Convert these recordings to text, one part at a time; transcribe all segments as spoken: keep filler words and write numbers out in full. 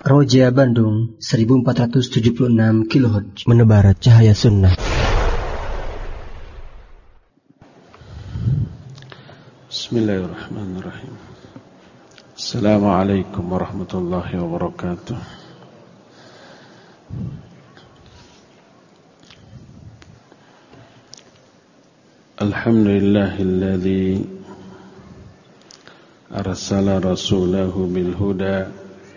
Roja Bandung seribu empat ratus tujuh puluh enam kilohertz, menebar cahaya sunnah. Bismillahirrahmanirrahim. Assalamualaikum warahmatullahi wabarakatuh. Alhamdulillahilladzi arsala rasulahu bil huda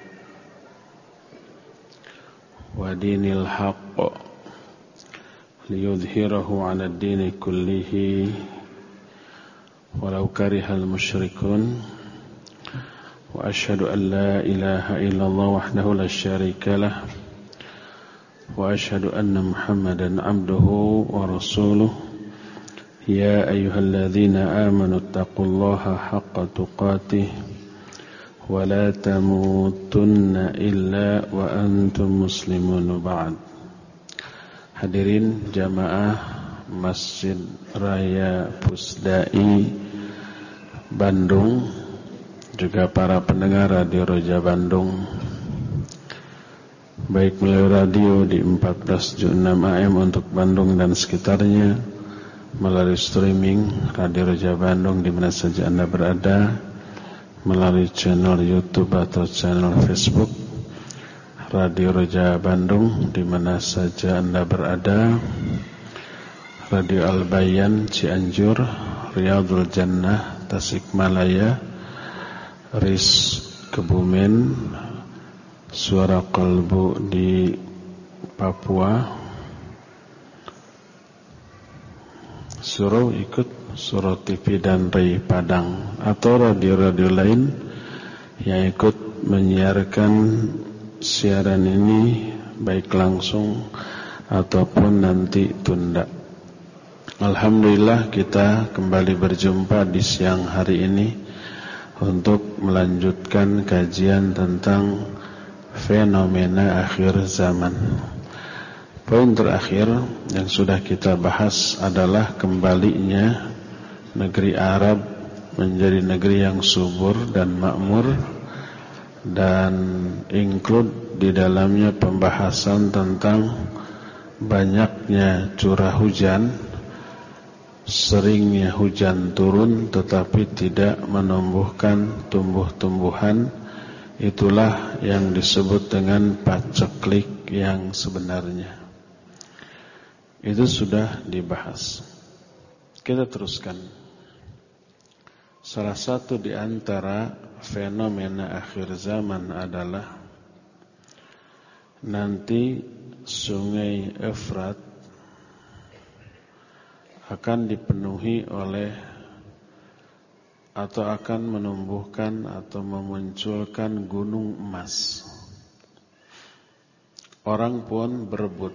wa dinil haqq liyudhhirahu 'ala ad-dini kullihi walau karihal musyrikun. Wa asyhadu an la ilaha illallah wahdahu la syarika lah wa asyhadu anna Muhammadan 'abduhu wa rasuluh. Ya ayyuhalladzina amanu taqullaha haqqa tuqatih wa la tamutunna illa wa antum muslimun. Ba'd. Hadirin jamaah Masjid Raya Pusdai Bandung, juga para pendengar Radio Roja Bandung, baik melalui radio di empat belas tujuh puluh enam A M untuk Bandung dan sekitarnya, melalui streaming Radio Roja Bandung di mana saja Anda berada, melalui channel YouTube atau channel Facebook Radio Roja Bandung di mana saja Anda berada, Radio Al-Bayan Cianjur, Riyadul Jannah Tasikmalaya, R I S Kebumen, Suara Kalbu di Papua, Suruh ikut Suruh T V dan Ray Padang, atau radio-radio lain yang ikut menyiarkan siaran ini baik langsung ataupun nanti tunda. Alhamdulillah kita kembali berjumpa di siang hari ini untuk melanjutkan kajian tentang fenomena akhir zaman. Poin terakhir yang sudah kita bahas adalah kembalinya negeri Arab menjadi negeri yang subur dan makmur, dan include di dalamnya pembahasan tentang banyaknya curah hujan, seringnya hujan turun tetapi tidak menumbuhkan tumbuh-tumbuhan. Itulah yang disebut dengan paceklik yang sebenarnya. Itu sudah dibahas. Kita teruskan. Salah satu di antara fenomena akhir zaman adalah nanti sungai Efrat akan dipenuhi oleh atau akan menumbuhkan atau memunculkan gunung emas. Orang pun berebut,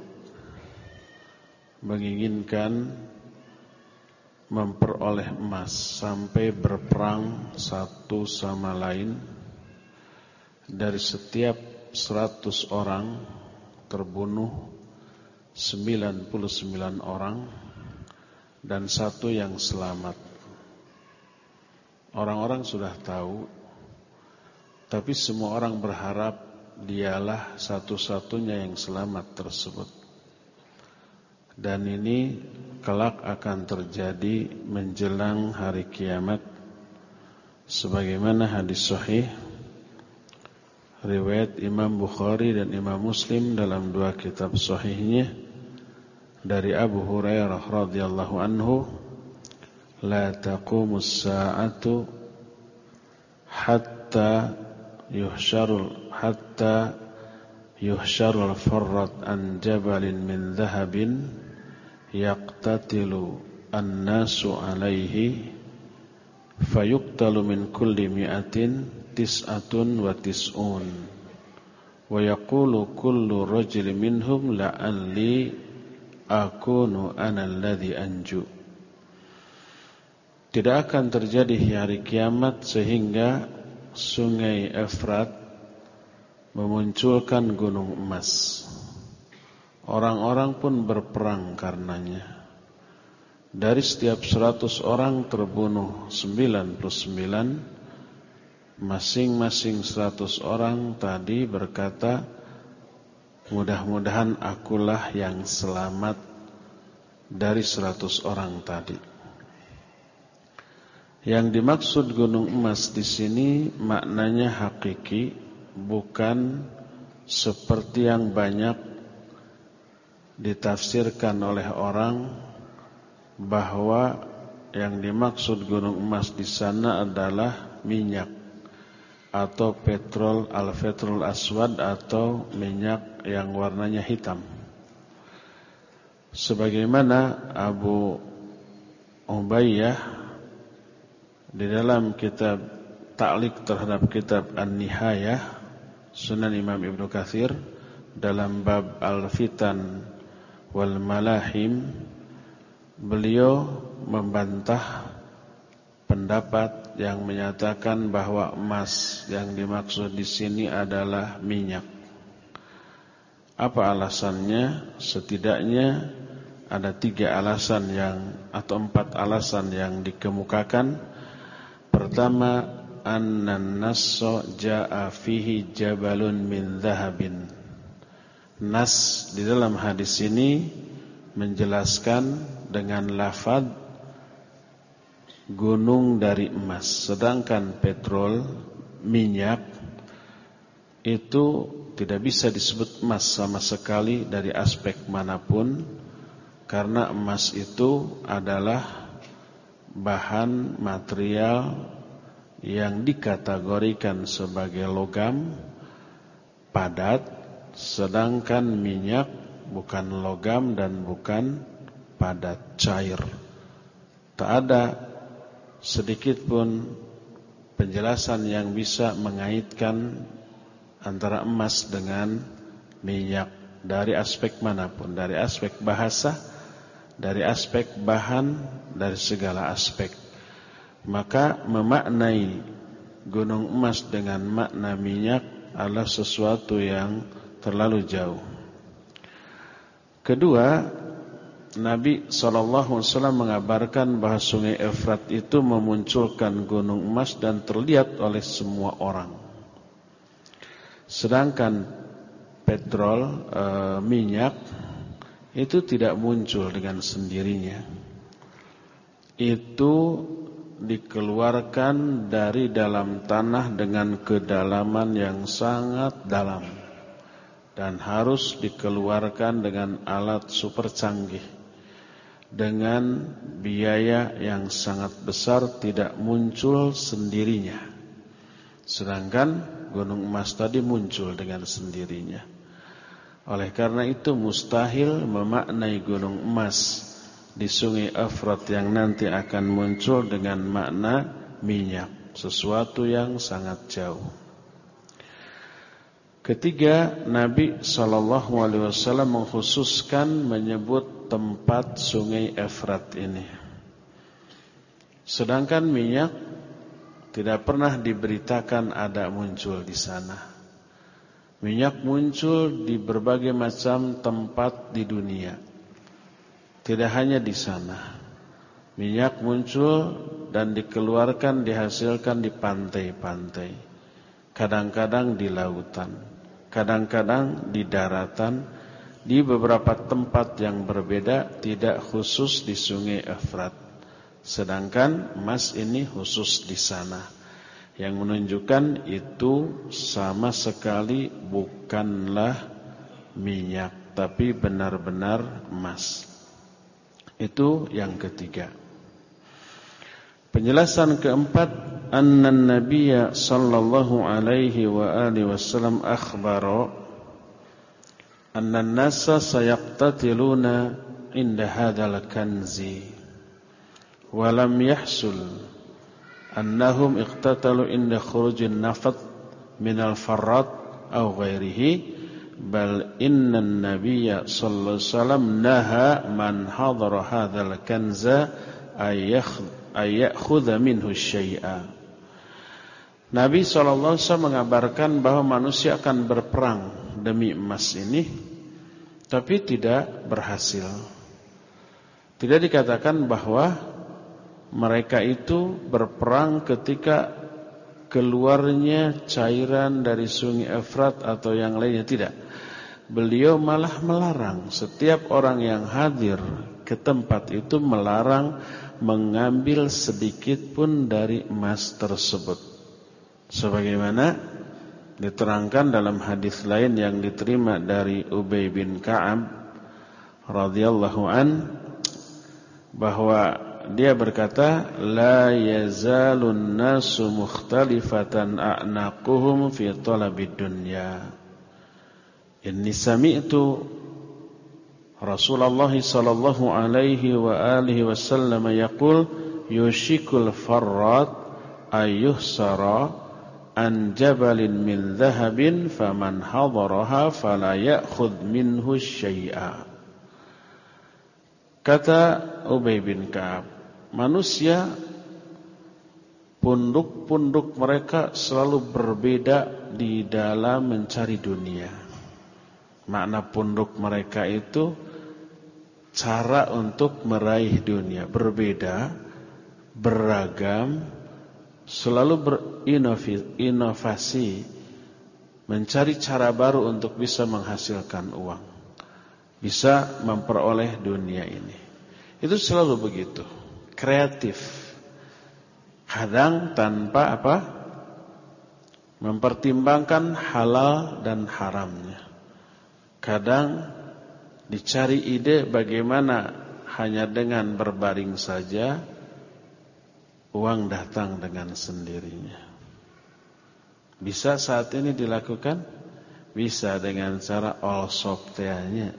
menginginkan memperoleh emas, sampai berperang satu sama lain. Dari setiap seratus orang terbunuh sembilan puluh sembilan orang dan satu yang selamat. Orang-orang sudah tahu, tapi semua orang berharap dialah satu-satunya yang selamat tersebut. Dan ini kelak akan terjadi menjelang hari kiamat, sebagaimana hadis sahih riwayat Imam Bukhari dan Imam Muslim dalam dua kitab sahihnya dari Abu Hurairah radhiyallahu anhu, la taqumus sa'atu hatta yuhsyarul hatta yuhsyarul farrat an jabalin min dhahabin yaqtatilu an-nasu alaihi fayuqtalu min kulli mi'atin tis'atun wa tis'un wa yaqulu kullu rajulin minhum la'alli akunu ana alladhi anju. Tidak akan terjadi hari kiamat sehingga sungai Efrat memunculkan gunung emas. Orang-orang pun berperang karenanya. Dari setiap seratus orang terbunuh sembilan puluh sembilan, masing-masing seratus orang tadi berkata, mudah-mudahan akulah yang selamat dari seratus orang tadi. Yang dimaksud gunung emas di sini maknanya hakiki, bukan seperti yang banyak ditafsirkan oleh orang bahwa yang dimaksud gunung emas di sana adalah minyak atau petrol, al-petrol aswad, atau minyak yang warnanya hitam. Sebagaimana Abu Ubayyah di dalam kitab ta'liq terhadap kitab An-Nihayah Sunan Imam Ibnu Katsir dalam bab Al-Fitan wal Malahim, beliau membantah pendapat yang menyatakan bahwa emas yang dimaksud di sini adalah minyak. Apa alasannya? Setidaknya ada tiga alasan yang atau empat alasan yang dikemukakan. Pertama, annan nasso jaa fihi jabalun min dhahabin. Nas di dalam hadis ini menjelaskan dengan lafaz gunung dari emas, sedangkan petrol, minyak itu tidak bisa disebut emas sama sekali dari aspek manapun, karena emas itu adalah bahan material yang dikategorikan sebagai logam padat, sedangkan minyak bukan logam dan bukan padat, cair. Tak ada sedikit pun penjelasan yang bisa mengaitkan antara emas dengan minyak dari aspek manapun, dari aspek bahasa, dari aspek bahan, dari segala aspek. Maka memaknai gunung emas dengan makna minyak adalah sesuatu yang terlalu jauh. Kedua, Nabi shallallahu alaihi wasallam mengabarkan bahwa sungai Efrat itu memunculkan gunung emas dan terlihat oleh semua orang. Sedangkan petrol, e, minyak itu tidak muncul dengan sendirinya. Itu dikeluarkan dari dalam tanah dengan kedalaman yang sangat dalam, dan harus dikeluarkan dengan alat super canggih, dengan biaya yang sangat besar, tidak muncul sendirinya. Sedangkan gunung emas tadi muncul dengan sendirinya. Oleh karena itu mustahil memaknai gunung emas di sungai Efrat yang nanti akan muncul dengan makna minyak, sesuatu yang sangat jauh. Ketiga, Nabi shallallahu alaihi wasallam mengkhususkan menyebut tempat sungai Efrat ini. Sedangkan minyak tidak pernah diberitakan ada muncul di sana. Minyak muncul di berbagai macam tempat di dunia, tidak hanya di sana. Minyak muncul dan dikeluarkan, dihasilkan di pantai-pantai, kadang-kadang di lautan, kadang-kadang di daratan, di beberapa tempat yang berbeda, tidak khusus di sungai Efrat. Sedangkan emas ini khusus di sana, yang menunjukkan itu sama sekali bukanlah minyak, tapi benar-benar emas. Itu yang ketiga. Penjelasan keempat, annan nabiyya sallallahu alaihi wa alihi wasallam akhbara annan nasa sayaqtatiluna inda hadzal kanzi wa lam yahsul annahum iqtatalu inda khurujin nafat minal farrat aw ghairihi, bal inna nabiyya sallallahu alaihi wasallam naha man hadara hadzal kanza ayakhudha minhu syai'a. Nabi sallallahu alaihi wasallam mengabarkan bahwa manusia akan berperang demi emas ini, tapi tidak berhasil. Tidak dikatakan bahwa mereka itu berperang ketika keluarnya cairan dari sungai Efrat atau yang lainnya, tidak. Beliau malah melarang setiap orang yang hadir ke tempat itu, melarang mengambil sedikit pun dari emas tersebut. Sebagaimana diterangkan dalam hadis lain yang diterima dari Ubay bin Ka'ab radhiyallahu an, bahwa dia berkata, la yazalun nasu mukhtalifatan a'naquhum fi talabid dunya. Inni sami'tu Rasulullah sallallahu alaihi wa alihi wasallam yaqul yushikul farrat ayyuhsara an jabalin min dhahabin faman hadaraha fala ya'khudh minhu syai'a. Kata Ubay bin Ka'ab, manusia punduk-punduk mereka selalu berbeda di dalam mencari dunia. Makna punduk mereka itu cara untuk meraih dunia berbeda, beragam, selalu berinovasi, mencari cara baru untuk bisa menghasilkan uang, bisa memperoleh dunia ini. Itu selalu begitu, kreatif. Kadang tanpa apa? Mempertimbangkan halal dan haramnya. Kadang dicari ide bagaimana hanya dengan berbaring saja uang datang dengan sendirinya. Bisa saat ini dilakukan? Bisa dengan cara all software-nya.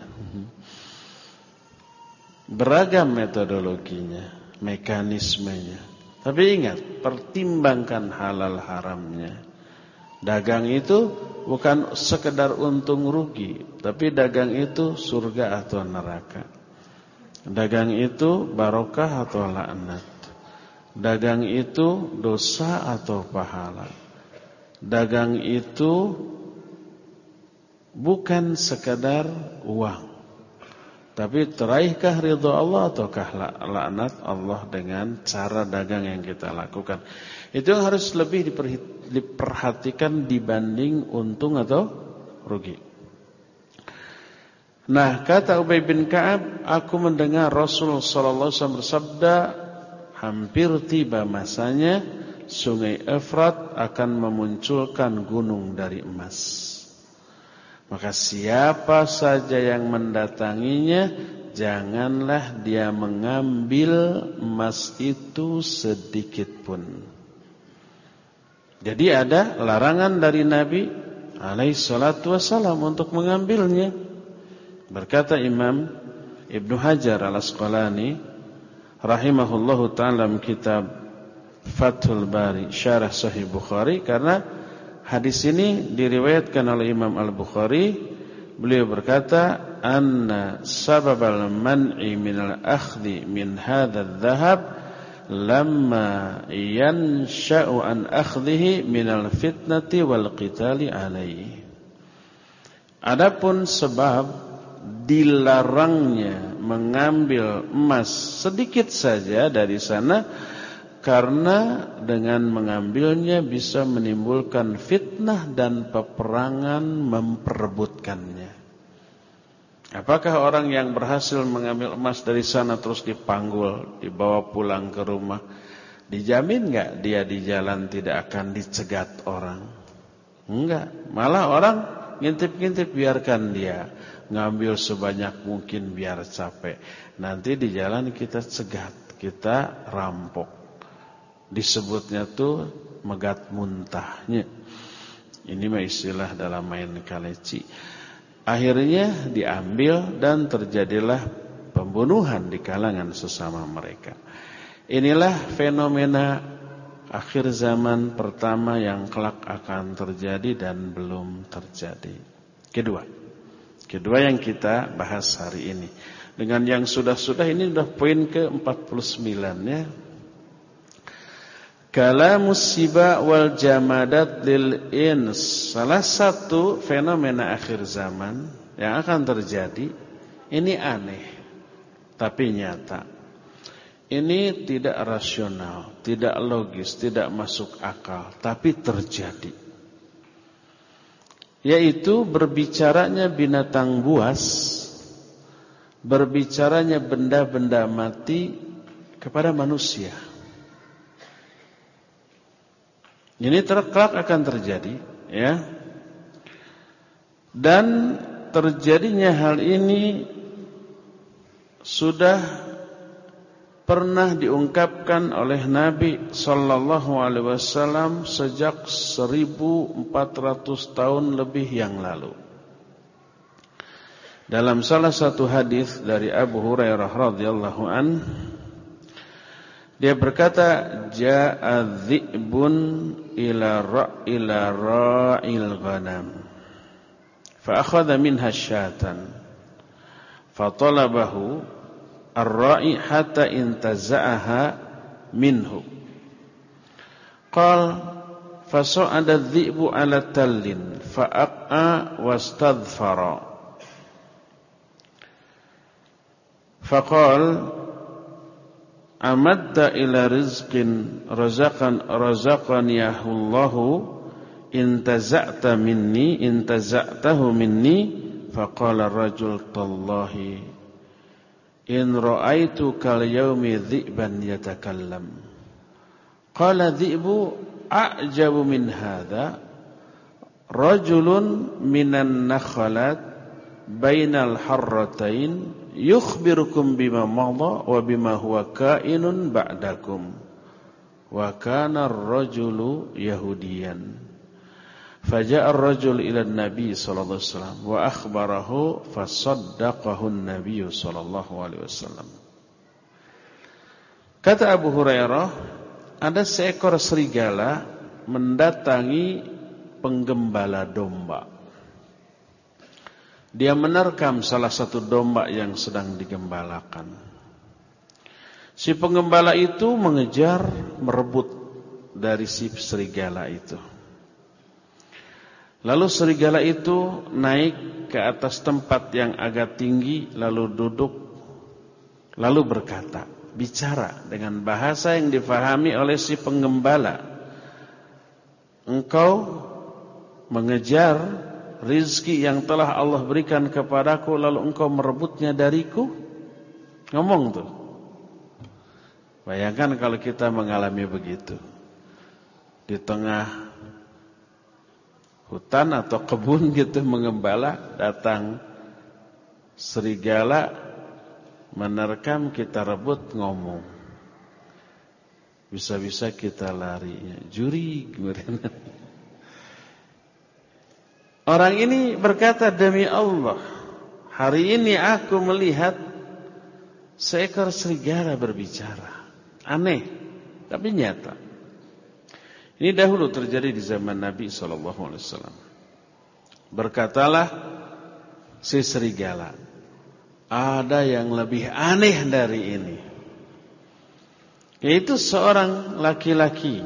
Beragam metodologinya, mekanismenya. Tapi ingat, pertimbangkan halal haramnya. Dagang itu bukan sekedar untung rugi, tapi dagang itu surga atau neraka. Dagang itu barokah atau laknat. Dagang itu dosa atau pahala. Dagang itu bukan sekadar uang, tapi teraihkah ridho Allah ataukah laknat Allah dengan cara dagang yang kita lakukan. Itu yang harus lebih diperhatikan dibanding untung atau rugi. Nah, kata Ubay bin Ka'ab, aku mendengar Rasul sallallahu alaihi wasallam bersabda, hampir tiba masanya sungai Efrat akan memunculkan gunung dari emas. Maka siapa saja yang mendatanginya, janganlah dia mengambil emas itu sedikit pun. Jadi ada larangan dari Nabi alaihi salatu wassalam untuk mengambilnya. Berkata Imam Ibnu Hajar Al-Asqalani rahimahullahu ta'ala kitab Fathul Bari Syarah Sahih Bukhari, karena hadis ini diriwayatkan oleh Imam Al-Bukhari. Beliau berkata, anna sababal man'i minal akhdhi min hadzal dhahab lamma yansha'u an akhdhihi minal fitnati wal qitali alaihi. Adapun sebab dilarangnya mengambil emas sedikit saja dari sana, karena dengan mengambilnya bisa menimbulkan fitnah dan peperangan memperebutkannya. Apakah orang yang berhasil mengambil emas dari sana terus dipanggul, dibawa pulang ke rumah, dijamin enggak dia di jalan tidak akan dicegat orang? Enggak, malah orang ngintip-ngintip, biarkan dia ngambil sebanyak mungkin biar capek. Nanti di jalan kita cegat, kita rampok. Disebutnya tuh megat muntahnya. Ini mah istilah dalam main kaleci. Akhirnya diambil dan terjadilah pembunuhan di kalangan sesama mereka. Inilah fenomena akhir zaman pertama yang kelak akan terjadi dan belum terjadi. Kedua, kedua yang kita bahas hari ini. Dengan yang sudah-sudah ini sudah poin ke empat puluh sembilan ya. Kalamus siba wal jamadat lil ins. Salah satu fenomena akhir zaman yang akan terjadi, ini aneh tapi nyata, Ini tidak rasional, tidak logis, tidak masuk akal, tapi terjadi. Yaitu berbicaranya binatang buas, berbicaranya benda-benda mati kepada manusia. Ini terkelak akan terjadi, ya. Dan terjadinya hal ini sudah pernah diungkapkan oleh Nabi sallallahu alaihi wasallam sejak seribu empat ratus tahun lebih yang lalu. Dalam salah satu hadis dari Abu Hurairah radhiyallahu an, dia berkata, "Ja'a dhi'bun ila ra'ila ra'il ghanam, fa akhadha minha syatan, fa talabahu ar-ra'i hatta intaza'aha minhu. Qal fasa'ada adh-dhi'bu 'ala tallin fa'aqa wastadfara. Faqal amadda ila rizqin razaqan razaqaniyahu Allahu intaza'ta minni intaza'tahu minni." Faqala ar-rajul tallahi in ra'aitu kal yaumi dhi'ban yatakallam. Qala dhi'bu a'jabu min hadha rajulun minan nakhalat bainal harratain yukhbirukum bima madha wa bima huwa kainun ba'dakum. Wa kana ar-rajulu yahudiyan. Faja'a ar-rajul ila an-nabi sallallahu alaihi wasallam wa akhbarahu fasaddaqahu an-nabi sallallahu alaihi wasallam. Kata Abu Hurairah, ada seekor serigala mendatangi penggembala domba. Dia menerkam salah satu domba yang sedang digembalakan. Si penggembala itu mengejar, merebut dari si serigala itu. Lalu serigala itu naik ke atas tempat yang agak tinggi, lalu duduk, lalu berkata, bicara dengan bahasa yang difahami oleh si penggembala. Engkau mengejar rizki yang telah Allah berikan kepadaku, lalu engkau merebutnya dariku? Ngomong tuh. Bayangkan kalau kita mengalami begitu. Di tengah hutan atau kebun gitu mengembala, datang serigala menerkam, kita rebut, ngomong. Bisa-bisa kita lari, juri kemudian. Orang ini berkata, demi Allah, hari ini aku melihat seekor serigala berbicara. Aneh, tapi nyata. Ini dahulu terjadi di zaman Nabi shallallahu alaihi wasallam. Berkatalah si serigala, ada yang lebih aneh dari ini. Yaitu seorang laki-laki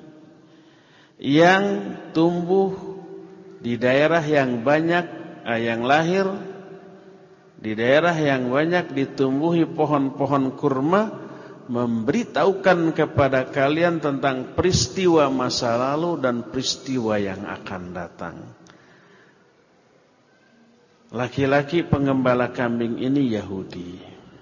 yang tumbuh di daerah yang banyak, eh, yang lahir di daerah yang banyak ditumbuhi pohon-pohon kurma, memberitahukan kepada kalian tentang peristiwa masa lalu dan peristiwa yang akan datang. Laki-laki penggembala kambing ini Yahudi.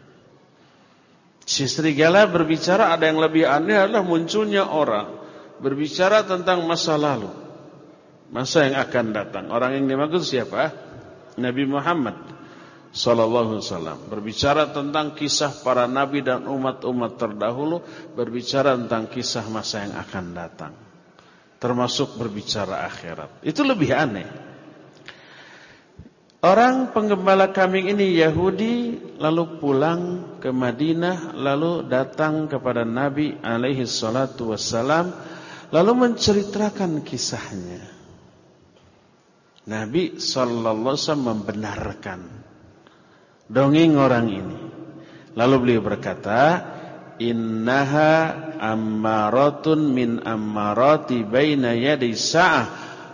Si serigala berbicara, ada yang lebih aneh adalah munculnya orang berbicara tentang masa lalu, masa yang akan datang. Orang yang dimaksud siapa? Nabi Muhammad sallallahu alaihi wasallam. Berbicara tentang kisah para nabi dan umat-umat terdahulu, berbicara tentang kisah masa yang akan datang, termasuk berbicara akhirat. Itu lebih aneh. Orang penggembala kambing ini Yahudi, lalu pulang ke Madinah, lalu datang kepada Nabi alaihi salatu wassalam, lalu menceritakan kisahnya. Nabi sallallahu alaihi wasallam membenarkan dongeng orang ini. Lalu beliau berkata, innaha ammaratun min ammarati baina yadi sa'ah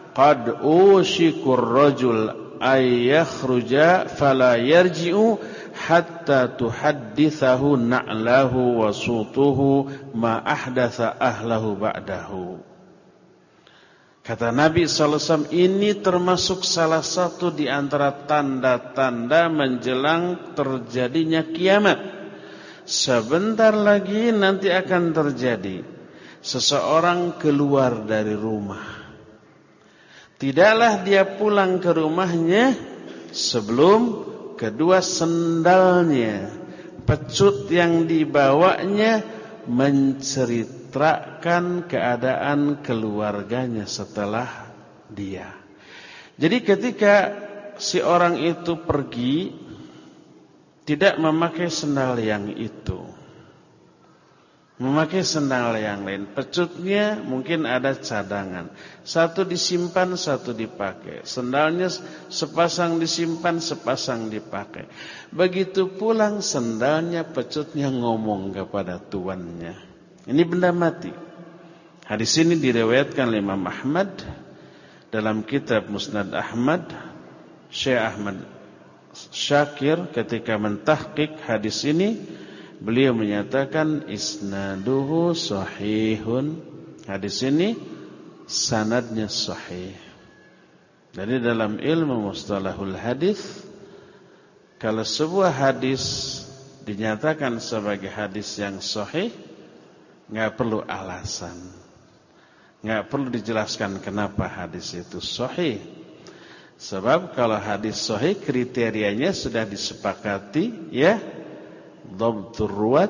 qad ushikur rajul ay yakhruja fala yarji'u hatta tuhaddithahu na'lahu wa sutuhu ma ahdatha ahlahu ba'dahu. Kata Nabi sallallahu alaihi wasallam, ini termasuk salah satu di antara tanda-tanda menjelang terjadinya kiamat. Sebentar lagi nanti akan terjadi. Seseorang keluar dari rumah. Tidaklah dia pulang ke rumahnya sebelum kedua sendalnya, pecut yang dibawanya menceritakan keadaan keluarganya setelah dia. Jadi ketika si orang itu pergi, tidak memakai sendal yang itu, memakai sendal yang lain. Pecutnya mungkin ada cadangan, satu disimpan, satu dipakai. Sendalnya sepasang disimpan, sepasang dipakai. Begitu pulang sendalnya, pecutnya ngomong kepada tuannya. Ini benda mati. Hadis ini diriwayatkan oleh Imam Ahmad dalam kitab Musnad Ahmad. Syekh Ahmad Syakir ketika mentahqiq hadis ini, beliau menyatakan isnaduhu sahihun. Hadis ini sanadnya sahih. Jadi dalam ilmu mustalahul hadis, kalau sebuah hadis dinyatakan sebagai hadis yang sahih, enggak perlu alasan, enggak perlu dijelaskan kenapa hadis itu sahih. Sebab kalau hadis sahih kriterianya sudah disepakati, ya. Dhabtur ruwat,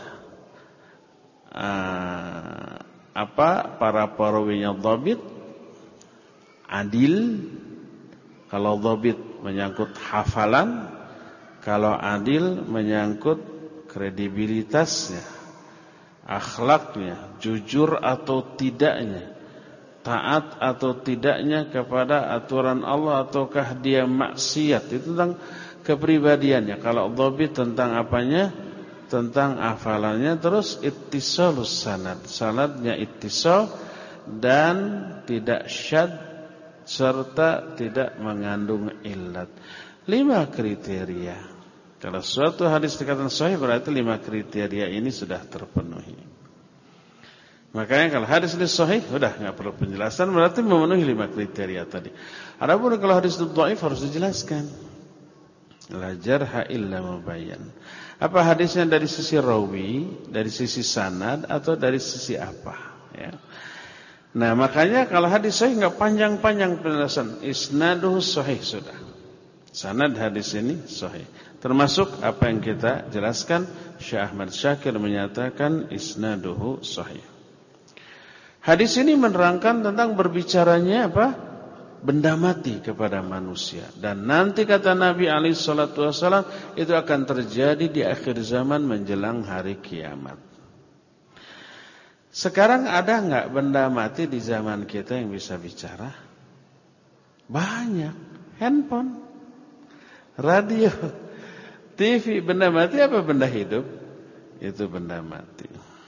uh, apa para perawinya dhabit, adil. Kalau dhabit menyangkut hafalan, kalau adil menyangkut kredibilitasnya, akhlaknya, jujur atau tidaknya, taat atau tidaknya kepada aturan Allah ataukah dia maksiat. Itu tentang kepribadiannya. Kalau dhabit tentang apanya? Tentang hafalannya. Terus ittisalus sanad, sanadnya ittisal dan tidak syad serta tidak mengandung illat. Lima kriteria. Kalau suatu hadis dikatakan sahih, berarti lima kriteria ini sudah terpenuhi. Makanya kalau hadis ini sahih, sudah enggak perlu penjelasan, berarti memenuhi lima kriteria tadi. Adapun kalau hadis itu dhaif harus dijelaskan. La jarha illa mubayyan. Apa hadisnya dari sisi rawi, dari sisi sanad, atau dari sisi apa, ya. Nah, makanya kalau hadis sahih enggak panjang-panjang penjelasan, isnaduhu sahih sudah. Sanad hadis ini sahih. Termasuk apa yang kita jelaskan, Syekh Ahmad Syakir menyatakan isnaduhu sahih. Hadis ini menerangkan tentang berbicaranya apa? Benda mati kepada manusia. Dan nanti kata Nabi alaihi salatu wasallam, itu akan terjadi di akhir zaman menjelang hari kiamat. Sekarang ada enggak benda mati di zaman kita yang bisa bicara? Banyak. Handphone, radio, T V. Benda mati apa benda hidup? Itu benda mati.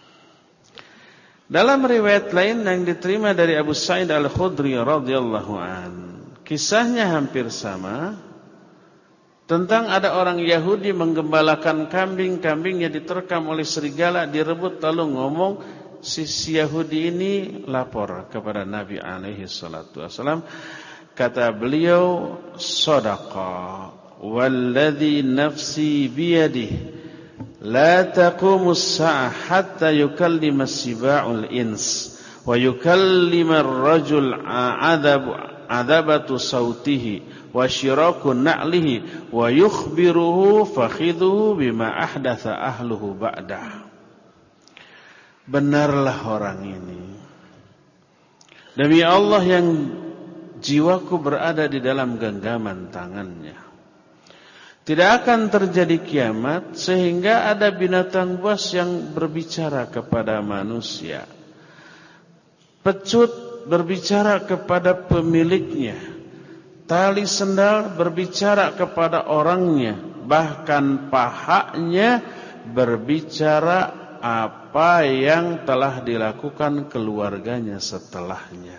Dalam riwayat lain yang diterima dari Abu Sa'id Al-Khudri radhiyallahu an, kisahnya hampir sama, tentang ada orang Yahudi menggembalakan kambing, kambingnya diterkam oleh serigala, direbut, lalu ngomong, si Yahudi ini lapor kepada Nabi alaihi salatu wasallam. Kata beliau, sadaqa walladzi nafsi biyadihi la taqumus sa'ah hatta yukallima siba'ul ins wa yukallima ar-rajul 'adab 'adabatu sautihi wa syiraku na'lihi wa yukhbiruhu fakhidhuhu bima ahdatha ahluhu ba'dah. Benarlah orang ini, demi Allah yang jiwaku berada di dalam genggaman tangannya, tidak akan terjadi kiamat sehingga ada binatang buas yang berbicara kepada manusia, pecut berbicara kepada pemiliknya, tali sendal berbicara kepada orangnya, bahkan pahanya berbicara apa yang telah dilakukan keluarganya setelahnya.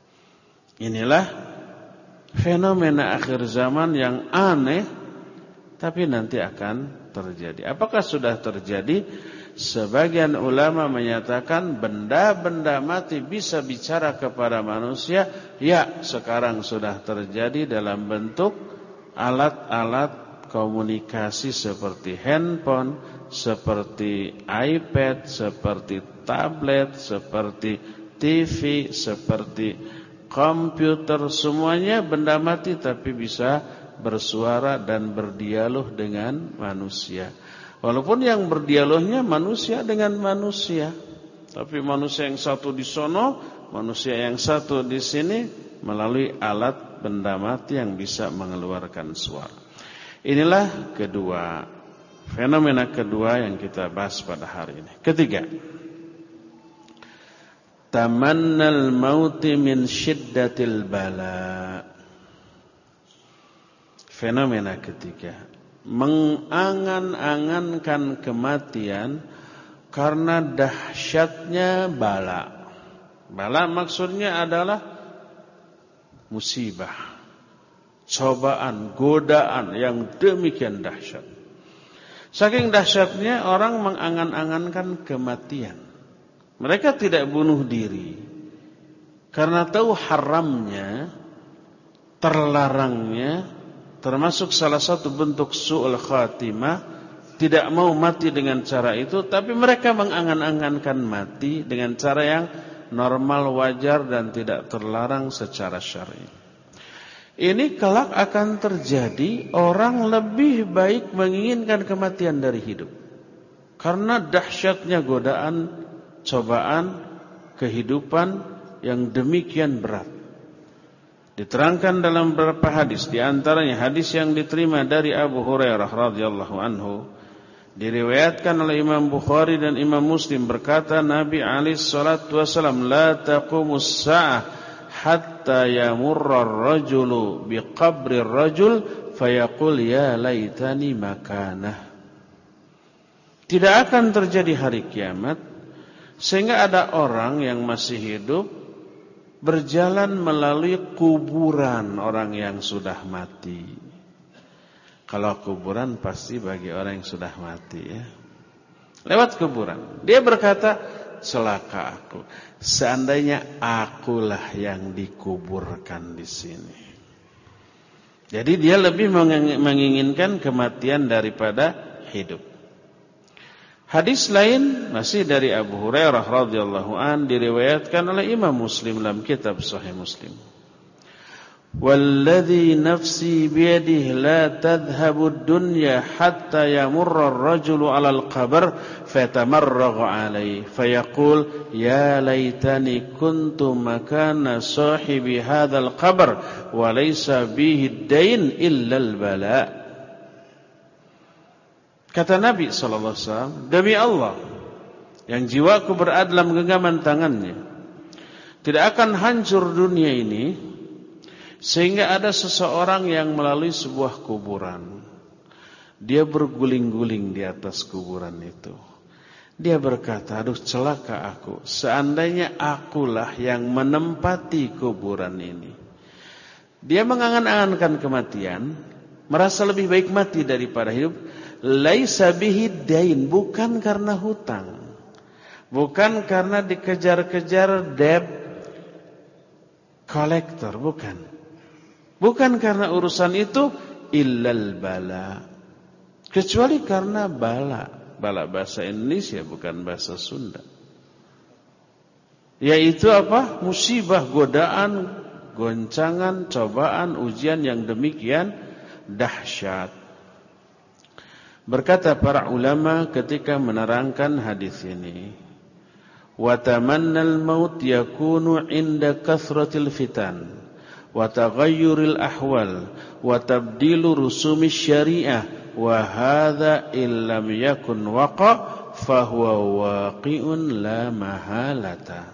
Inilah fenomena akhir zaman yang aneh, tapi nanti akan terjadi. Apakah sudah terjadi? Sebagian ulama menyatakan benda-benda mati bisa bicara kepada manusia. Ya, sekarang sudah terjadi dalam bentuk alat-alat komunikasi seperti handphone, seperti iPad, seperti tablet, seperti T V, seperti komputer. Semuanya benda mati tapi bisa bersuara dan berdialog dengan manusia. Walaupun yang berdialognya manusia dengan manusia, tapi manusia yang satu di sono, manusia yang satu di sini, melalui alat benda mati yang bisa mengeluarkan suara. Inilah kedua, fenomena kedua yang kita bahas pada hari ini. Ketiga, tamannal mauti min syiddatil bala. Fenomena ketiga, mengangan-angankan kematian karena dahsyatnya bala. Bala maksudnya adalah musibah, cobaan, godaan yang demikian dahsyat. Saking dahsyatnya orang mengangan-angankan kematian. Mereka tidak bunuh diri karena tahu haramnya, terlarangnya, termasuk salah satu bentuk su'ul khatimah, tidak mau mati dengan cara itu, tapi mereka mengangan-angankan mati dengan cara yang normal, wajar dan tidak terlarang secara syar'i. Ini kelak akan terjadi, orang lebih baik menginginkan kematian dari hidup karena dahsyatnya godaan, cobaan kehidupan yang demikian berat. Diterangkan dalam beberapa hadis, di antaranya hadis yang diterima dari Abu Hurairah radhiyallahu anhu, diriwayatkan oleh Imam Bukhari dan Imam Muslim, berkata Nabi alaihi salatu wasallam, la taqumus sa'ah hatta yamurra ar-rajulu biqabri ar-rajul fayaqul ya laitani makanah. Tidak akan terjadi hari kiamat sehingga ada orang yang masih hidup berjalan melalui kuburan orang yang sudah mati. Kalau kuburan pasti bagi orang yang sudah mati ya. Lewat kuburan. Dia berkata, celaka aku. Seandainya akulah yang dikuburkan di sini. Jadi dia lebih menginginkan kematian daripada hidup. Hadis lain masih dari Abu Hurairah radhiyallahu an, diriwayatkan oleh Imam Muslim dalam kitab Sahih Muslim. Walladhi nafsi biyadihi la tadhhabu ad-dunya hatta yamurra ar-rajulu 'ala al-qabr fatamarragha 'alayhi fayaqul ya laitani kuntu makana sahibi hadzal qabr wa laysa bihi ad-dain illa al-bala. Kata Nabi sallallahu alaihi wasallam, demi Allah yang jiwaku berada dalam genggaman tangannya, tidak akan hancur dunia ini sehingga ada seseorang yang melalui sebuah kuburan. Dia berguling-guling di atas kuburan itu. Dia berkata, aduh celaka aku, seandainya akulah yang menempati kuburan ini. Dia mengangan-angankan kematian, merasa lebih baik mati daripada hidup. Laisa bihi dain, bukan karena hutang, bukan karena dikejar-kejar debt collector, bukan. Bukan karena urusan itu, illal bala, kecuali karena bala. Bala bahasa Indonesia bukan bahasa Sunda. Yaitu apa? Musibah, godaan, goncangan, cobaan, ujian yang demikian dahsyat. Berkata para ulama ketika menerangkan hadis ini, wa tamannal maut yakunu inda kathratil fitan wa taghayyuril ahwal wa tabdilu rusumi syariah wa hadza illam yakun waqa fa huwa waqi'un la mahalata.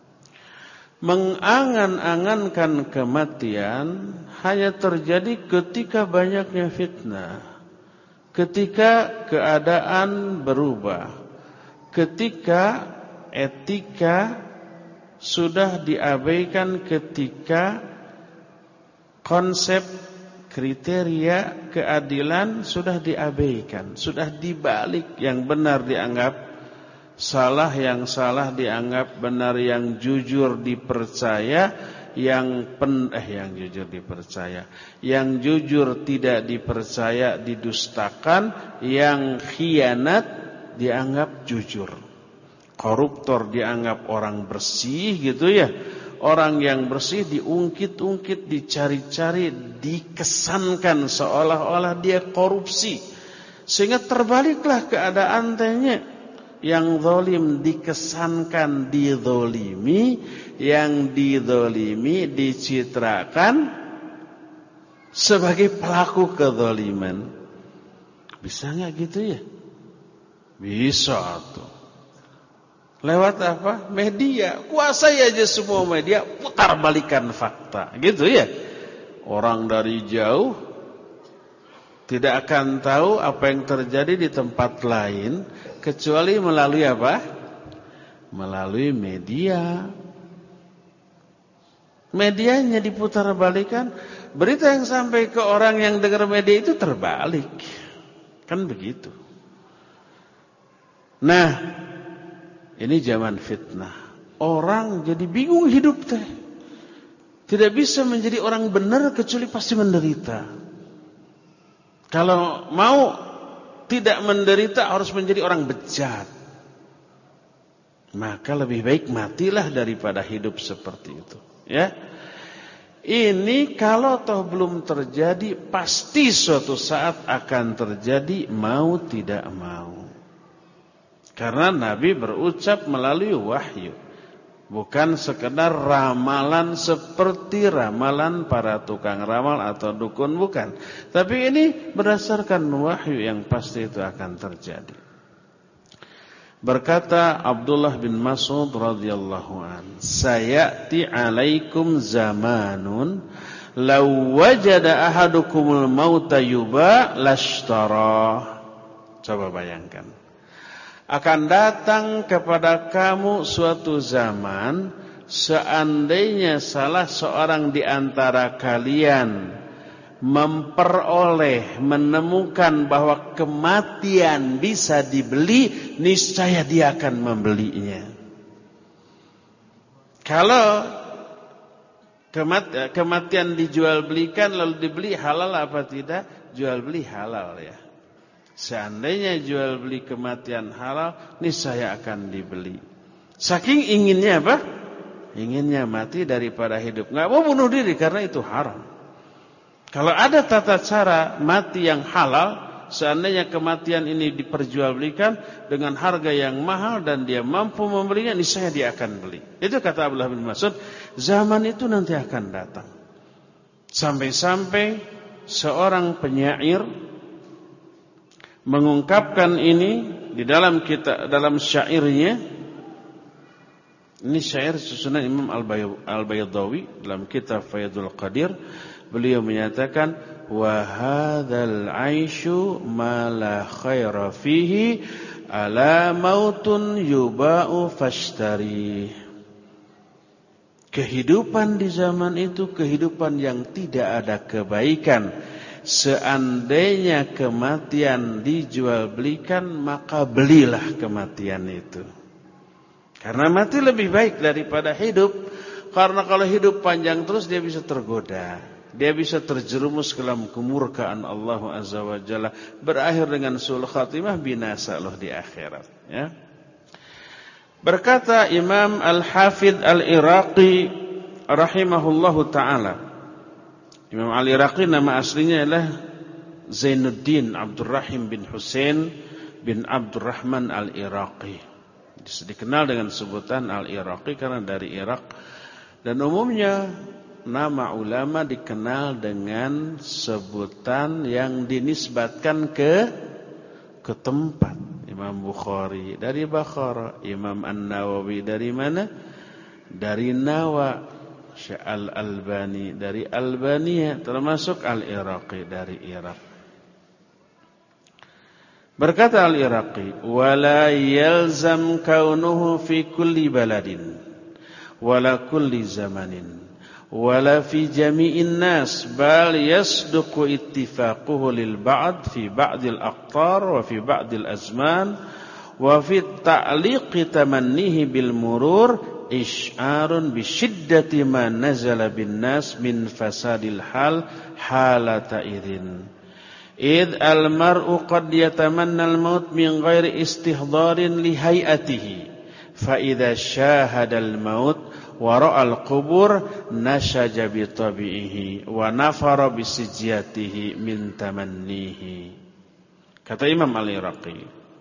Mengangan-angankan kematian hanya terjadi ketika banyaknya fitnah, ketika keadaan berubah, ketika etika sudah diabaikan, ketika konsep kriteria keadilan sudah diabaikan, sudah dibalik. Yang benar dianggap salah, yang salah dianggap benar, yang jujur dipercaya, yang pen eh yang jujur dipercaya, yang jujur tidak dipercaya didustakan, yang khianat dianggap jujur, koruptor dianggap orang bersih gitu ya. Orang yang bersih diungkit-ungkit, dicari-cari, dikesankan seolah-olah dia korupsi. Sehingga terbaliklah keadaan tanya. Yang zalim dikesankan dizolimi, yang dizolimi dicitrakan sebagai pelaku kezaliman. Bisa enggak gitu ya? Bisa tuh. Lewat apa? Media. Kuasai aja semua media, putar balikan fakta. Gitu ya. Orang dari jauh tidak akan tahu apa yang terjadi di tempat lain kecuali melalui apa? Melalui media. Medianya diputar balikan. Berita yang sampai ke orang yang dengar media itu terbalik. Kan begitu. Nah, ini zaman fitnah. Orang jadi bingung hidup teh. Tidak bisa menjadi orang benar kecuali pasti menderita. Kalau mau tidak menderita harus menjadi orang bejat. Maka lebih baik matilah daripada hidup seperti itu. Ya. Ini kalau toh belum terjadi, pasti suatu saat akan terjadi, mau tidak mau. Karena Nabi berucap melalui wahyu, bukan sekedar ramalan seperti ramalan para tukang ramal atau dukun, bukan. Tapi ini berdasarkan wahyu yang pasti itu akan terjadi. Berkata Abdullah bin Mas'ud radhiyallahu an, "Sayati 'alaikum zamanun law wajada ahadukumul mauta yuba lashtara." Coba bayangkan. Akan datang kepada kamu suatu zaman, seandainya salah seorang di antara kalian memperoleh, menemukan bahwa kematian bisa dibeli, niscaya dia akan membelinya. Kalau kematian dijual belikan lalu dibeli, halal apa tidak? Jual beli halal ya. Seandainya jual beli kematian halal, niscaya akan dibeli. Saking inginnya apa? Inginnya mati daripada hidup. Nggak mau bunuh diri karena itu haram. Kalau ada tata cara mati yang halal, seandainya kematian ini diperjualbelikan dengan harga yang mahal dan dia mampu membelinya, niscaya dia akan beli. Itu kata Abdullah bin Mas'ud. Zaman itu nanti akan datang. Sampai-sampai seorang penyair mengungkapkan ini di dalam kita dalam syairnya. Ini syair susunan Imam Al-Baydawi dalam kitab Faidul Qadir. Beliau menyatakan, wa hadzal 'aisyu ma la khaira fihi ala mautun yuba'u fashtari. Kehidupan di zaman itu kehidupan yang tidak ada kebaikan. Seandainya kematian dijual belikan, maka belilah kematian itu. Karena mati lebih baik daripada hidup. Karena kalau hidup panjang terus dia bisa tergoda, dia bisa terjerumus ke dalam kemurkaan Allah Azza wa Jalla, berakhir dengan su'ul khatimah, binasa loh di akhirat ya. Berkata Imam Al-Hafidh Al-Iraqi rahimahullahu ta'ala, Imam Al-Iraqi nama aslinya adalah Zainuddin Abdurrahim bin Husain bin Abdurrahman Al-Iraqi. Dikenal dengan sebutan Al-Iraqi karena dari Irak. Dan umumnya nama ulama dikenal dengan sebutan yang dinisbatkan ke ke tempat. Imam Bukhari dari Bukhara, Imam An-Nawawi dari mana? Dari Nawa. Syekh Al-Albani dari Albania, termasuk Al-Iraqi dari Irak. Berkata Al-Iraqi, wala yalzam kaunuhu fi kulli baladin wala kulli zamanin wala fi jami'in nas bal yasduqu ittifaquhu lil ba'd fi ba'dil aqtar wa fi ba'dil azman wa fi ta'liqi tamannihi bil murur isyarun bi syiddati ma nazala bin nas min fasadil hal halata idzin id al mar'u qad yatamanna al maut min ghairi istihdarin li hayatihi fa idza syahada al maut wa ra'al qubur nashaja bi tabi'ihi wa nafara bi sijiyatihi min tamannihi. Kata Imam Al-Iraqi,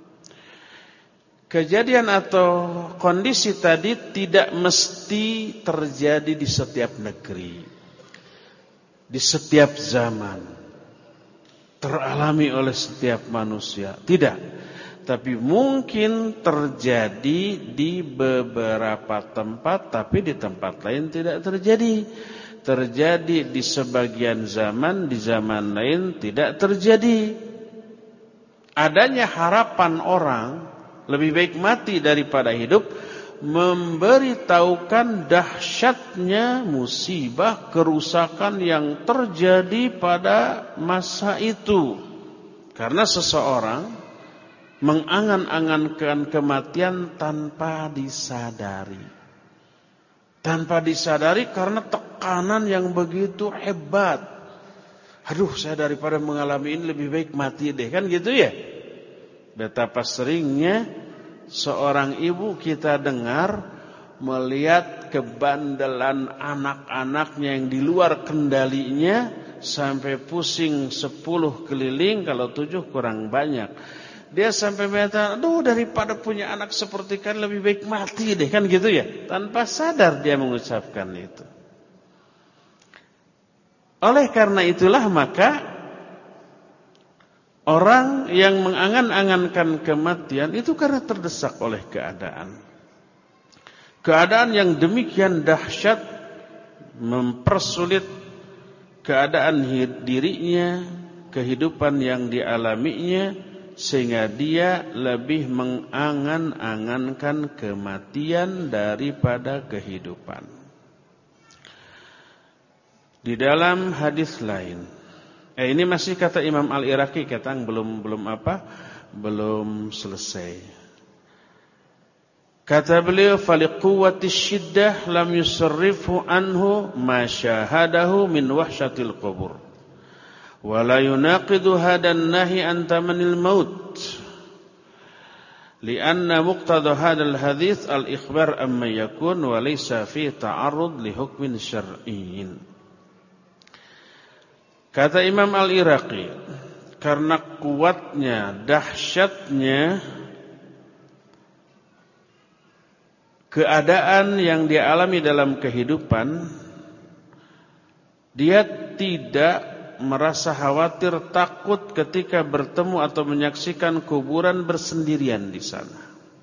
kejadian atau kondisi tadi tidak mesti terjadi di setiap negeri, di setiap zaman, teralami oleh setiap manusia. Tidak. Tapi mungkin terjadi di beberapa tempat, tapi di tempat lain tidak terjadi. Terjadi di sebagian zaman, di zaman lain tidak terjadi. Adanya harapan orang lebih baik mati daripada hidup memberitahukan dahsyatnya musibah kerusakan yang terjadi pada masa itu. Karena seseorang mengangan-angankan kematian tanpa disadari. Tanpa disadari karena tekanan yang begitu hebat. Aduh, saya daripada mengalami ini lebih baik mati deh, kan gitu ya. Betapa seringnya seorang ibu kita dengar melihat kebandelan anak-anaknya yang di luar kendalinya sampai pusing sepuluh keliling, kalau tujuh kurang banyak. Dia sampai mengatakan, aduh daripada punya anak seperti kan lebih baik mati deh, kan gitu ya. Tanpa sadar dia mengucapkan itu. Oleh karena itulah maka orang yang mengangan-angankan kematian itu karena terdesak oleh keadaan. Keadaan yang demikian dahsyat mempersulit keadaan dirinya, kehidupan yang dialaminya, sehingga dia lebih mengangan-angankan kematian daripada kehidupan. Di dalam hadis lain, eh ini masih kata Imam Al-Iraqi, kata belum belum apa? Belum selesai. Kata beliau, faliquwwati syiddah lam yusarrifhu anhu ma syahadahu min wahsyatil qubur. Wala yunaqidu hadan nahi an tamanil maut lianna muqtada hadal hadits al-ikhbar amma yakun wa laysa fi ta'arrud li hukmin syar'iyyin. Kata Imam Al-Iraqi, karena kuatnya, dahsyatnya keadaan yang dialami dalam kehidupan, dia tidak merasa khawatir, takut ketika bertemu atau menyaksikan kuburan bersendirian di sana.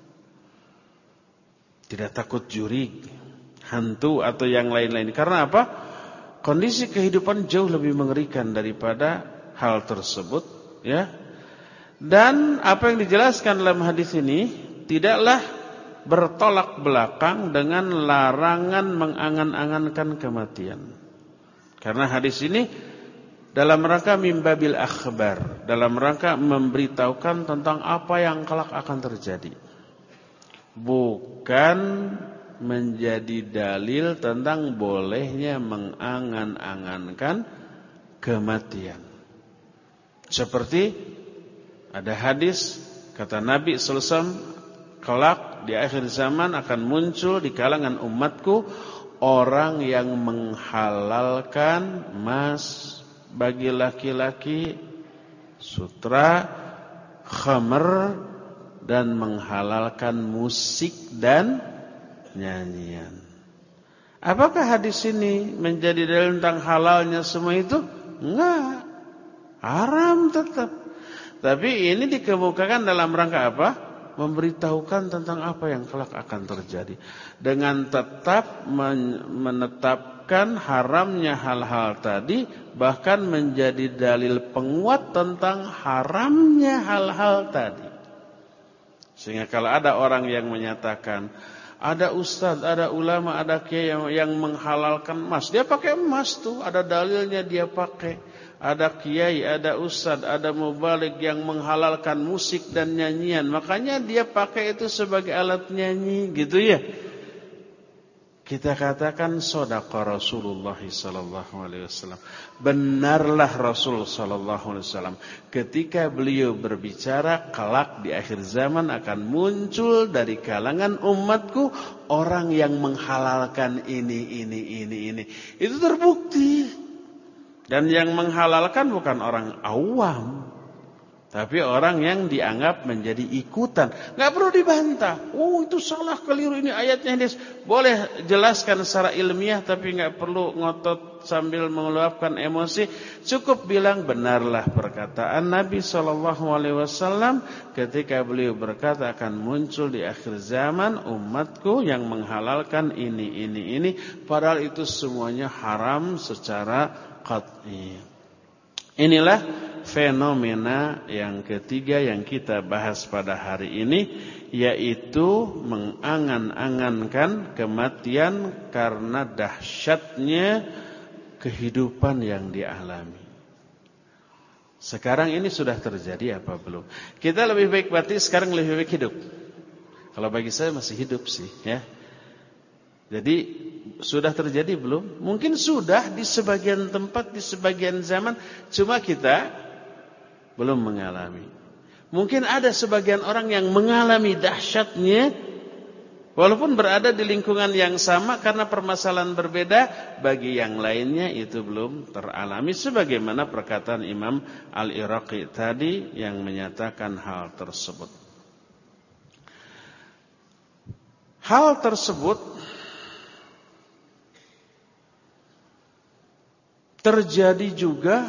Tidak takut jurig, hantu atau yang lain-lain. Karena apa? Kondisi kehidupan jauh lebih mengerikan daripada hal tersebut, ya. Dan apa yang dijelaskan dalam hadis ini tidaklah bertolak belakang dengan larangan mengangan-angankan kematian. Karena hadis ini dalam rangka mimbabil akhbar, dalam rangka memberitahukan tentang apa yang kelak akan terjadi, bukan menjadi dalil tentang bolehnya mengangan-angankan kematian. Seperti ada hadis kata Nabi sallallahu alaihi wasallam, kelak di akhir zaman akan muncul di kalangan umatku orang yang menghalalkan emas bagi laki-laki, sutra, khamr, dan menghalalkan musik dan nyanyian. Apakah hadis ini menjadi dalil tentang halalnya semua itu? Enggak. Haram tetap. Tapi ini dikemukakan dalam rangka apa? Memberitahukan tentang apa yang kelak akan terjadi. Dengan tetap menetapkan haramnya hal-hal tadi, bahkan menjadi dalil penguat tentang haramnya hal-hal tadi. Sehingga kalau ada orang yang menyatakan Ada ustadz, ada ulama, ada kiai yang, yang menghalalkan emas. Dia pakai emas tuh, ada dalilnya dia pakai. Ada kiai, ada ustadz, ada mubalik yang menghalalkan musik dan nyanyian. Makanya dia pakai itu sebagai alat nyanyi, gitu ya. Kita katakan shadaqa Rasulullah sallallahu alaihi wasallam. Benarlah Rasul sallallahu alaihi wasallam ketika beliau berbicara kelak di akhir zaman akan muncul dari kalangan umatku orang yang menghalalkan ini ini ini ini. Itu terbukti. Dan yang menghalalkan bukan orang awam, tapi orang yang dianggap menjadi ikutan. Gak perlu dibantah. Oh itu salah, keliru, ini ayatnya hadis. Boleh jelaskan secara ilmiah, tapi gak perlu ngotot sambil meluapkan emosi. Cukup bilang benarlah perkataan Nabi shallallahu alaihi wasallam ketika beliau berkata akan muncul di akhir zaman umatku yang menghalalkan ini, ini, ini. Padahal itu semuanya haram secara qat'i. Inilah fenomena yang ketiga yang kita bahas pada hari ini, yaitu mengangan-angankan kematian karena dahsyatnya kehidupan yang dialami. Sekarang ini sudah terjadi apa belum? Kita lebih baik mati sekarang, lebih baik hidup. Kalau bagi saya masih hidup sih, ya. Jadi sudah terjadi belum? Mungkin sudah di sebagian tempat, di sebagian zaman, cuma kita belum mengalami. Mungkin ada sebagian orang yang mengalami dahsyatnya walaupun berada di lingkungan yang sama karena permasalahan berbeda, bagi yang lainnya itu belum teralami sebagaimana perkataan Imam Al-Iraqi tadi yang menyatakan hal tersebut. Hal tersebut terjadi juga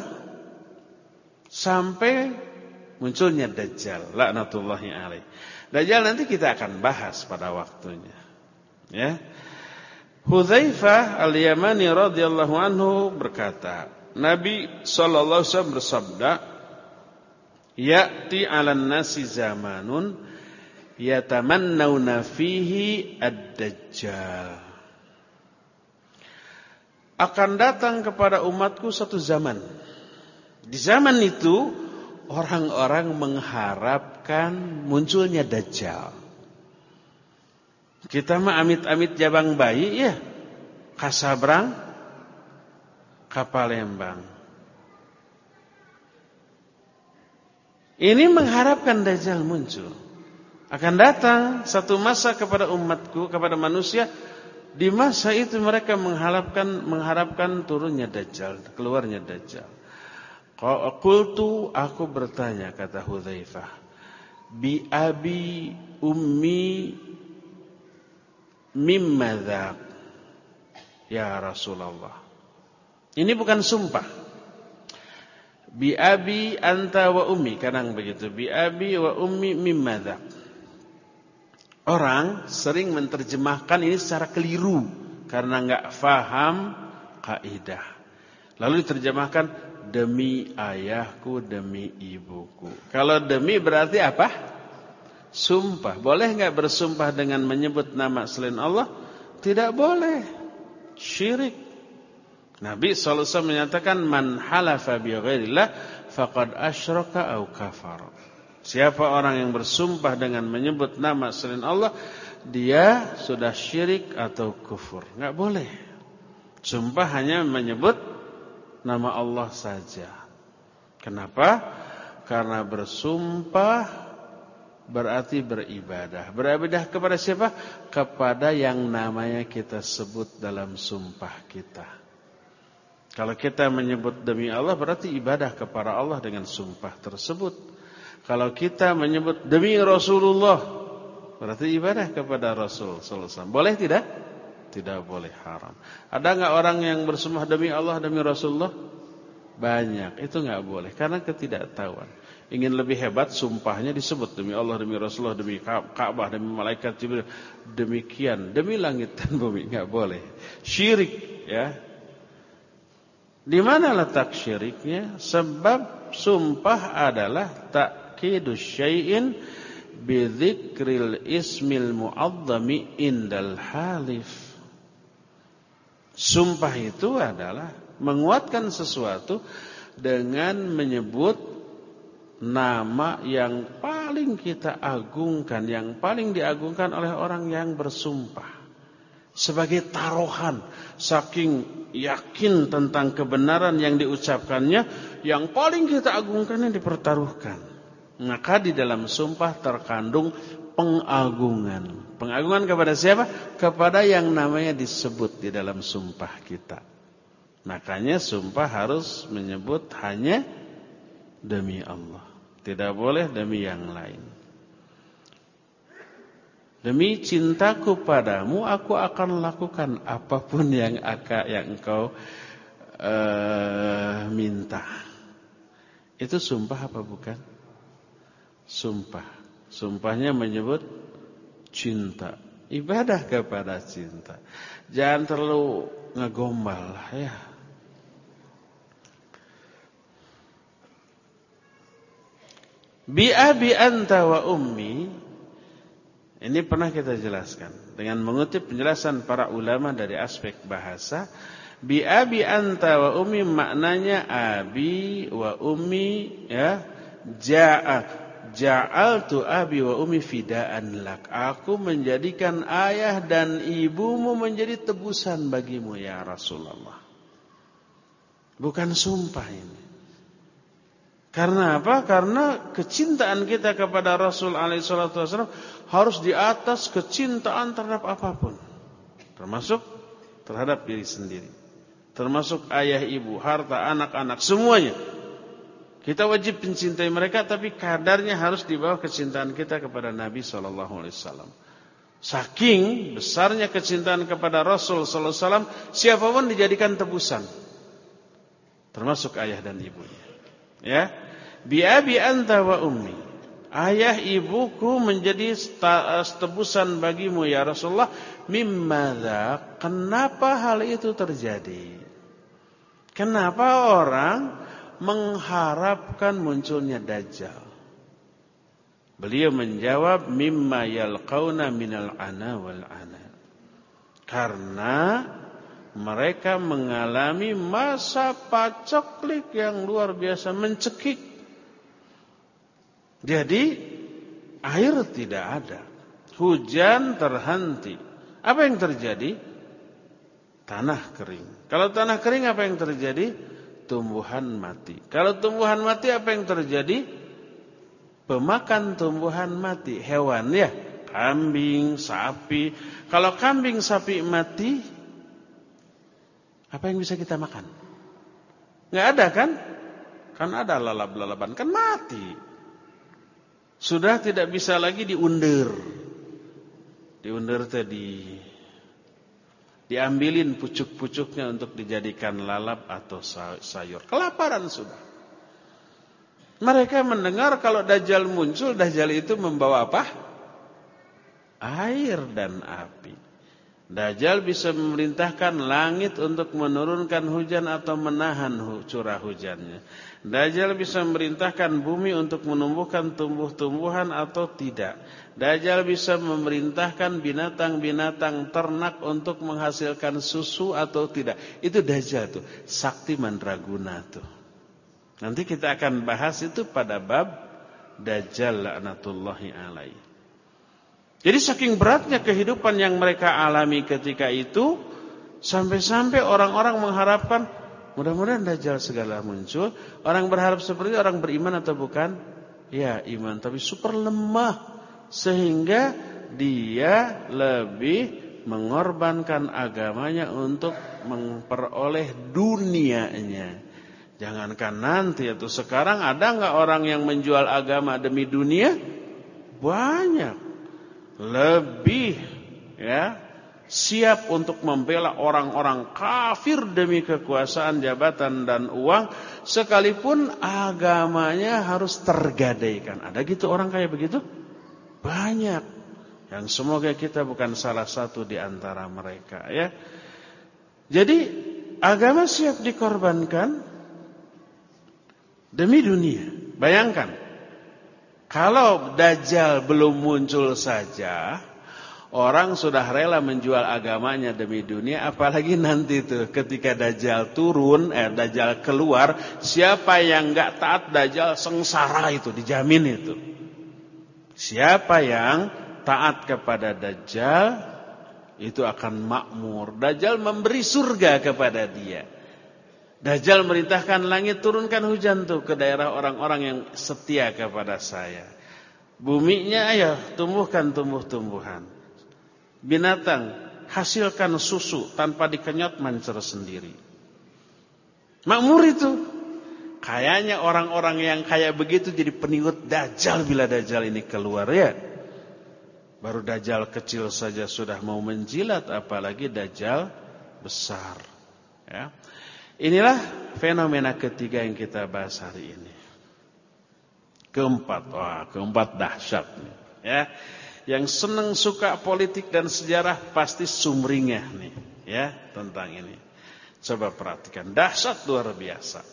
sampai munculnya Dajjal, laknatullahi alaih. Dajjal nanti kita akan bahas pada waktunya. Ya. Hudzaifah al-Yamani radhiyallahu anhu berkata, Nabi sallallahu alaihi wasallam bersabda, "Ya'ti 'alan nasi zamanun yatamannawna fihi ad-Dajjal." Akan datang kepada umatku satu zaman. Di zaman itu orang-orang mengharapkan munculnya Dajjal. Kita mah amit-amit jabang bayi ya, kasabrang, kapalembang. Ini mengharapkan Dajjal muncul. Akan datang satu masa kepada umatku, kepada manusia. Di masa itu mereka mengharapkan mengharapkan turunnya Dajjal, keluarnya Dajjal. Qultu, aku bertanya, kata Hudzaifah, bi abi ummi mimma dzak ya Rasulullah. Ini bukan sumpah. Bi abi anta wa ummi, kadang begitu. Bi abi wa ummi mimma dzak. Orang sering menerjemahkan ini secara keliru karena enggak faham kaidah. Lalu diterjemahkan demi ayahku, demi ibuku. Kalau demi berarti apa? Sumpah. Boleh enggak bersumpah dengan menyebut nama selain Allah? Tidak boleh. Syirik. Nabi sallallahu alaihi wasallam menyatakan man halafa bi ghairillah faqad asyraka au kafara. Siapa orang yang bersumpah dengan menyebut nama selain Allah, dia sudah syirik atau kufur. Enggak boleh. Sumpah hanya menyebut nama Allah saja. Kenapa? Karena bersumpah berarti beribadah. Beribadah kepada siapa? Kepada yang namanya kita sebut dalam sumpah kita. Kalau kita menyebut demi Allah berarti ibadah kepada Allah dengan sumpah tersebut. Kalau kita menyebut demi Rasulullah berarti ibadah kepada Rasul sallallahu alaihi wasallam. Boleh tidak? Tidak boleh, haram. Ada enggak orang yang bersumpah demi Allah, demi Rasulullah? Banyak. Itu enggak boleh karena ketidaktahuan. Ingin lebih hebat, sumpahnya disebut demi Allah, demi Rasulullah, demi Ka'bah, demi malaikat Jibril, demikian, demi langit dan bumi. Enggak boleh. Syirik, ya. Di mana letak syiriknya? Sebab sumpah adalah ta'kidus syai'in bidzikril ismil mu'azzami indal halif. Sumpah itu adalah menguatkan sesuatu dengan menyebut nama yang paling kita agungkan, yang paling diagungkan oleh orang yang bersumpah, sebagai taruhan, saking yakin tentang kebenaran yang diucapkannya, yang paling kita agungkan yang dipertaruhkan. Maka di dalam sumpah terkandung pengagungan. Pengagungan kepada siapa? Kepada yang namanya disebut di dalam sumpah kita. Makanya sumpah harus menyebut hanya demi Allah. Tidak boleh demi yang lain. Demi cintaku padamu, aku akan lakukan apapun yang akan yang engkau uh, minta. Itu sumpah apa bukan? Sumpah. Sumpahnya menyebut cinta. Ibadah kepada cinta. Jangan terlalu ngegombal ya. Bi abi anta wa ummi. Ini pernah kita jelaskan dengan mengutip penjelasan para ulama dari aspek bahasa. Bi abi anta wa ummi maknanya abi wa ummi ya. Ja'a ja'altu abi wa ummi fidaan lak. Aku menjadikan ayah dan ibumu menjadi tebusan bagimu ya Rasulullah. Bukan sumpah ini. Karena apa? Karena kecintaan kita kepada Rasul alaihi salatu wasallam harus di atas kecintaan terhadap apapun. Termasuk terhadap diri sendiri. Termasuk ayah, ibu, harta, anak-anak, semuanya. Kita wajib mencintai mereka, tapi kadarnya harus di bawah kecintaan kita kepada Nabi shallallahu alaihi wasallam. Saking besarnya kecintaan kepada Rasul shallallahu alaihi wasallam, siapapun dijadikan tebusan. Termasuk ayah dan ibunya. Ya, bi abi anta wa ummi. Ayah ibuku menjadi tebusan bagimu ya Rasulullah. Mimmadza? Kenapa hal itu terjadi? Kenapa orang mengharapkan munculnya Dajjal? Beliau menjawab mimma yalqauna minal ana wal ana. Karena mereka mengalami masa paceklik yang luar biasa, mencekik. Jadi air tidak ada, hujan terhenti. Apa yang terjadi? Tanah kering. Kalau tanah kering apa yang terjadi? Tumbuhan mati. Kalau tumbuhan mati apa yang terjadi? Pemakan tumbuhan mati, hewan ya, kambing, sapi. Kalau kambing, sapi mati, apa yang bisa kita makan? Nggak ada kan? Kan ada lalap-lalapan, kan mati. Sudah tidak bisa lagi diundur. Diundur tadi, diambilin pucuk-pucuknya untuk dijadikan lalap atau sayur. Kelaparan sudah. Mereka mendengar kalau Dajjal muncul, Dajjal itu membawa apa? Air dan api. Dajjal bisa memerintahkan langit untuk menurunkan hujan atau menahan curah hujannya. Dajjal bisa memerintahkan bumi untuk menumbuhkan tumbuh-tumbuhan atau tidak. Dajjal bisa memerintahkan binatang-binatang ternak untuk menghasilkan susu atau tidak. Itu Dajjal tuh, sakti mandraguna tuh. Nanti kita akan bahas itu pada bab Dajjal la'natullahi alaihi. Jadi saking beratnya kehidupan yang mereka alami ketika itu, sampai-sampai orang-orang mengharapkan mudah-mudahan Dajjal segala muncul. Orang berharap seperti itu, orang beriman atau bukan? Ya, iman, tapi super lemah. Sehingga dia lebih mengorbankan agamanya untuk memperoleh dunianya. Jangankan nanti atau sekarang, ada enggak orang yang menjual agama demi dunia? Banyak. Lebih ya siap untuk membela orang-orang kafir demi kekuasaan, jabatan dan uang, sekalipun agamanya harus tergadaikan. Ada gitu orang kayak begitu? Banyak. Yang semoga kita bukan salah satu di antara mereka ya. Jadi agama siap dikorbankan demi dunia. Bayangkan, Kalau Dajjal belum muncul saja, orang sudah rela menjual agamanya demi dunia, apalagi nanti tuh ketika Dajjal turun, eh Dajjal keluar, siapa yang enggak taat Dajjal sengsara itu, dijamin itu. Siapa yang taat kepada Dajjal itu akan makmur. Dajjal memberi surga kepada dia. Dajjal merintahkan langit turunkan hujan tuh ke daerah orang-orang yang setia kepada saya. Buminya ayo tumbuhkan tumbuh-tumbuhan. Binatang hasilkan susu tanpa dikenyot mancer sendiri. Makmur itu. Kayaknya orang-orang yang kayak begitu jadi pengikut Dajjal bila Dajjal ini keluar ya. Baru Dajjal kecil saja sudah mau menjilat, apalagi Dajjal besar. Ya. Inilah fenomena ketiga yang kita bahas hari ini. Keempat, wah keempat dahsyat nih. Ya, yang senang suka politik dan sejarah pasti sumringah nih, ya tentang ini. Coba perhatikan, dahsyat luar biasa.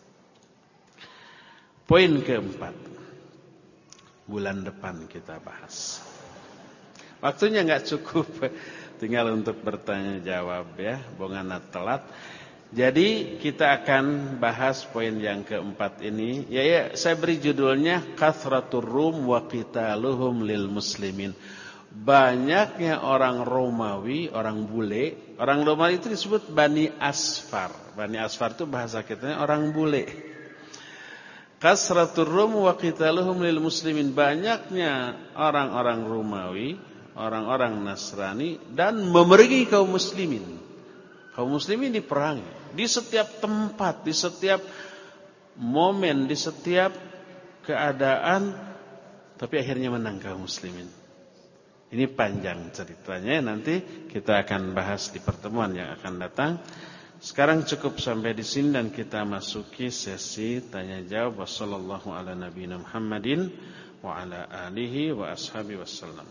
Poin keempat, bulan depan kita bahas. Waktunya nggak cukup, tinggal untuk bertanya jawab ya, bongana telat. Jadi kita akan bahas poin yang keempat ini. Ya, ya saya beri judulnya Kathratur Rum wa qitaluhum lil muslimin. Banyaknya orang Romawi, orang bule. Orang Romawi itu disebut Bani Asfar. Bani Asfar itu bahasa kitanya orang bule. Kathratur Rum wa qitaluhum lil muslimin. Banyaknya orang-orang Romawi, orang-orang Nasrani dan memerangi kaum muslimin. Kaum muslimin diperangi di setiap tempat, di setiap momen, di setiap keadaan, tapi akhirnya menang kaum muslimin. Ini panjang ceritanya, nanti kita akan bahas di pertemuan yang akan datang. Sekarang cukup sampai di sini dan kita masuki sesi tanya jawab. Wassallallahu ala nabiyina Muhammadin wa ala alihi wa ashabihi wasallam.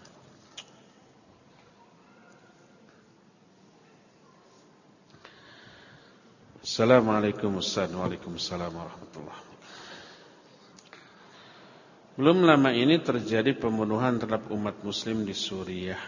Assalamualaikum Waalaikumsalam warahmatullahi wabarakatuh. Belum lama ini terjadi pembunuhan terhadap umat muslim di Suriah.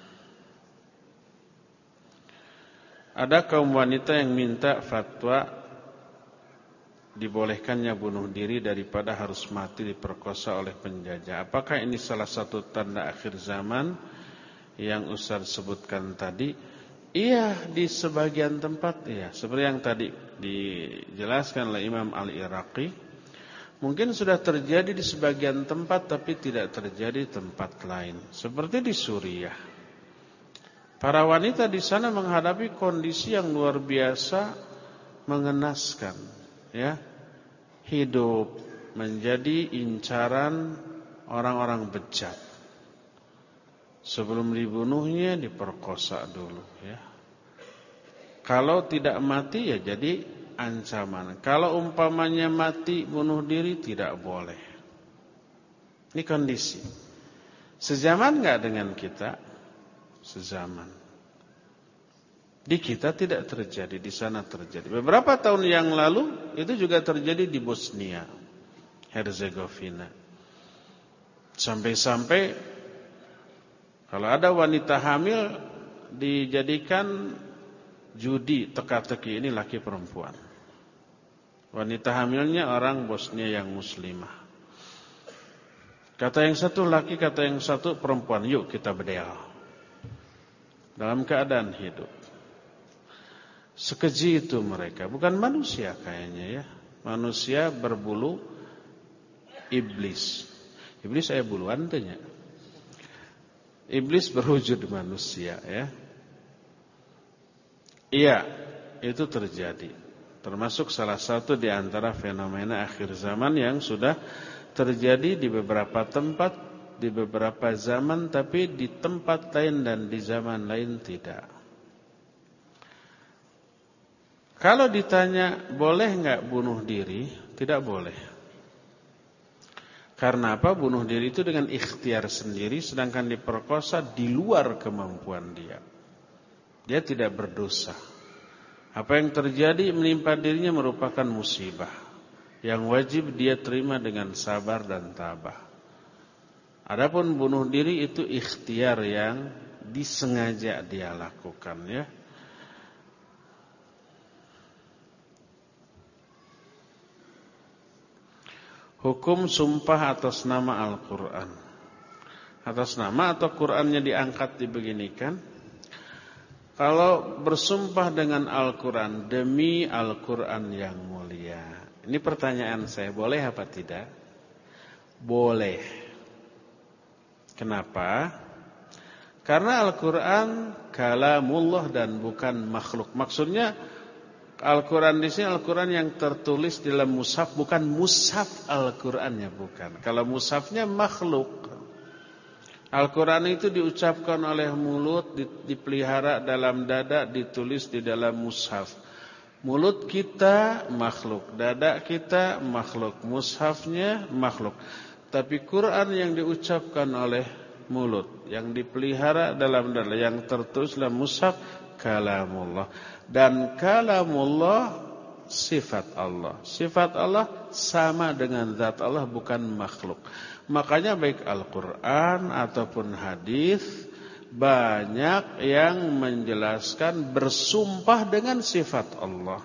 Ada kaum wanita yang minta fatwa dibolehkannya bunuh diri daripada harus mati diperkosa oleh penjajah. Apakah ini salah satu tanda akhir zaman yang Ustaz sebutkan tadi? Iya, di sebagian tempat iya. Seperti yang tadi dijelaskan oleh Imam Al-Iraqi, mungkin sudah terjadi di sebagian tempat tapi tidak terjadi di tempat lain. Seperti di Suriah. Para wanita di sana menghadapi kondisi yang luar biasa mengenaskan, ya. Hidup menjadi incaran orang-orang bejat. Sebelum dibunuhnya diperkosa dulu ya. Kalau tidak mati ya jadi ancaman. Kalau umpamanya mati bunuh diri tidak boleh. Ini kondisi. Sezaman enggak dengan kita? Sezaman. Di kita tidak terjadi, di sana terjadi. Beberapa tahun yang lalu itu juga terjadi di Bosnia, Herzegovina. Sampai-sampai kalau ada wanita hamil dijadikan judi teka-teki, ini laki perempuan. Wanita hamilnya orang Bosnia yang muslimah. Kata yang satu laki, kata yang satu perempuan, yuk kita bedel. Dalam keadaan hidup. Sekeji itu mereka, bukan manusia kayaknya ya. Manusia berbulu iblis. Iblis saya buluan tanya. Iblis berwujud manusia ya. Iya, itu terjadi. Termasuk salah satu di antara fenomena akhir zaman yang sudah terjadi di beberapa tempat, di beberapa zaman, tapi di tempat lain dan di zaman lain tidak. Kalau ditanya boleh enggak bunuh diri? Tidak boleh. Karena apa? Bunuh diri itu dengan ikhtiar sendiri, sedangkan diperkosa di luar kemampuan dia. Dia tidak berdosa. Apa yang terjadi menimpa dirinya merupakan musibah yang wajib dia terima dengan sabar dan tabah. Adapun bunuh diri itu ikhtiar yang disengaja dia lakukan, ya. Hukum sumpah atas nama Al-Quran. Atas nama atau Qurannya diangkat dibeginikan. Kalau bersumpah dengan Al-Quran, demi Al-Quran yang mulia. Ini pertanyaan saya, boleh apa tidak? Boleh. Kenapa? Karena Al-Quran kalamullah dan bukan makhluk. Maksudnya Al-Quran di sini Al-Quran yang tertulis dalam mushaf, bukan mushaf Al-Qurannya, bukan. Kalau mushafnya makhluk. Al-Quran itu diucapkan oleh mulut, dipelihara dalam dada, ditulis di dalam mushaf. Mulut kita makhluk, dada kita makhluk, mushafnya makhluk. Tapi Quran yang diucapkan oleh mulut, yang dipelihara dalam dada, yang tertulis dalam mushaf, kalamullah. Dan kalamullah sifat Allah. Sifat Allah sama dengan zat Allah, bukan makhluk. Makanya baik Al-Quran ataupun hadis banyak yang menjelaskan bersumpah dengan sifat Allah.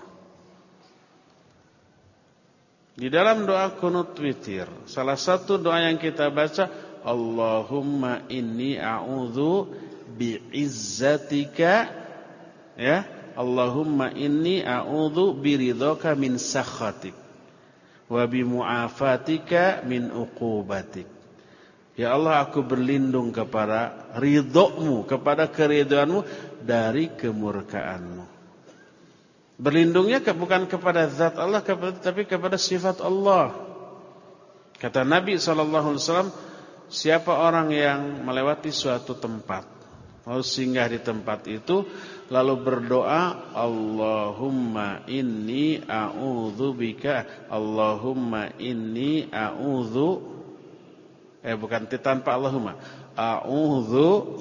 Di dalam doa kunut witir, salah satu doa yang kita baca, Allahumma inni a'udzu bi'izzatika, ya, Allahumma inni a'udzu biridhaka min sakhatik wa bimu'afatika min uqubatik. Ya Allah, aku berlindung kepada ridhomu, kepada keridhoanmu dari kemurkaanmu. Berlindungnya bukan kepada zat Allah, tapi kepada sifat Allah. Kata Nabi sallallahu alaihi wasallam, siapa orang yang melewati suatu tempat, lalu singgah di tempat itu, lalu berdoa, Allahumma inni a'udzu bika, Allahumma inni a'udzu, eh bukan tanpa Allahumma, a'udzu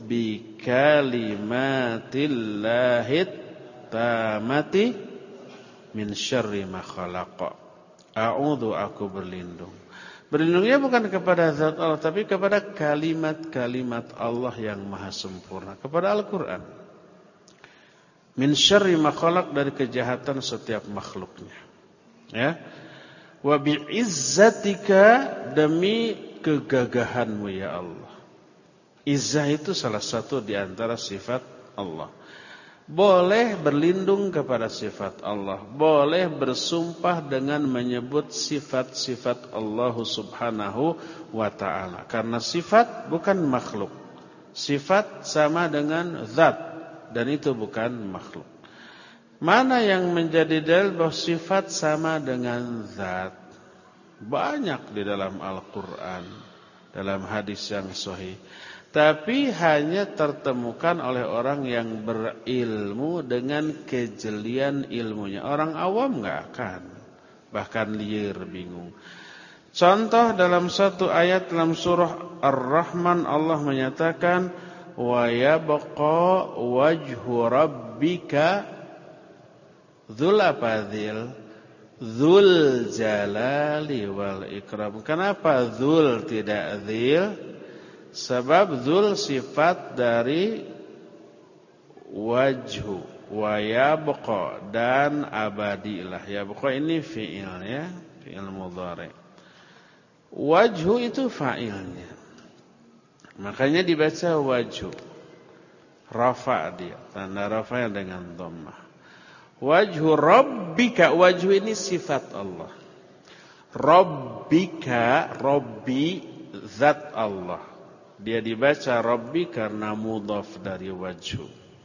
bikalimatillahi tamati min syarri ma khalaqa. A'udzu, aku berlindung. Berlindungnya bukan kepada zat Allah, tapi kepada kalimat-kalimat Allah yang maha sempurna, kepada Al-Quran. Min syarri ma khalaq, dari kejahatan setiap makhluknya. Ya. Wa bi'izzatika, demi kegagahanmu ya Allah. Izzah itu salah satu di antara sifat Allah. Boleh berlindung kepada sifat Allah, boleh bersumpah dengan menyebut sifat-sifat Allah subhanahu wa ta'ala. Karena sifat bukan makhluk. Sifat sama dengan zat, dan itu bukan makhluk. Mana yang menjadi dalil bahwa sifat sama dengan zat? Banyak di dalam Al-Quran, dalam hadis yang sahih. Tapi hanya tertemukan oleh orang yang berilmu dengan kejelian ilmunya. Orang awam nggak akan, bahkan liar, bingung. Contoh dalam satu ayat dalam surah Ar-Rahman, Allah menyatakan, wa yabqa wajhu rabbika dzul apadzil dzul jalali wal ikram. Kenapa dzul tidak dzil? Sebab dzul sifat dari wajhu, wa yabqa, dan abadilah. Yabqa ini fi'il, ya, fi'il mudhari. Wajhu itu fa'ilnya, makanya dibaca wajhu. Rafa dia, tanda rafa dengan dhammah. Wajhu rabbika, wajhu ini sifat Allah. Rabbika, Rabbi, zat Allah. Dia dibaca Rabbi karena mudhaf dari wajhu.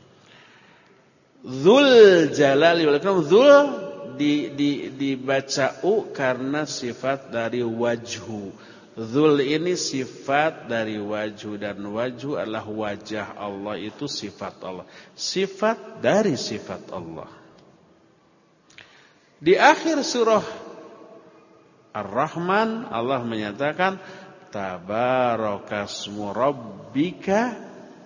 Dzul jalali wal ikram, dzul di, di, dibaca u karena sifat dari wajhu. Dzul ini sifat dari wajhu, dan wajhu adalah wajah Allah, itu sifat Allah. Sifat dari sifat Allah. Di akhir surah Ar-Rahman, Allah menyatakan, tabarakasmu rabbika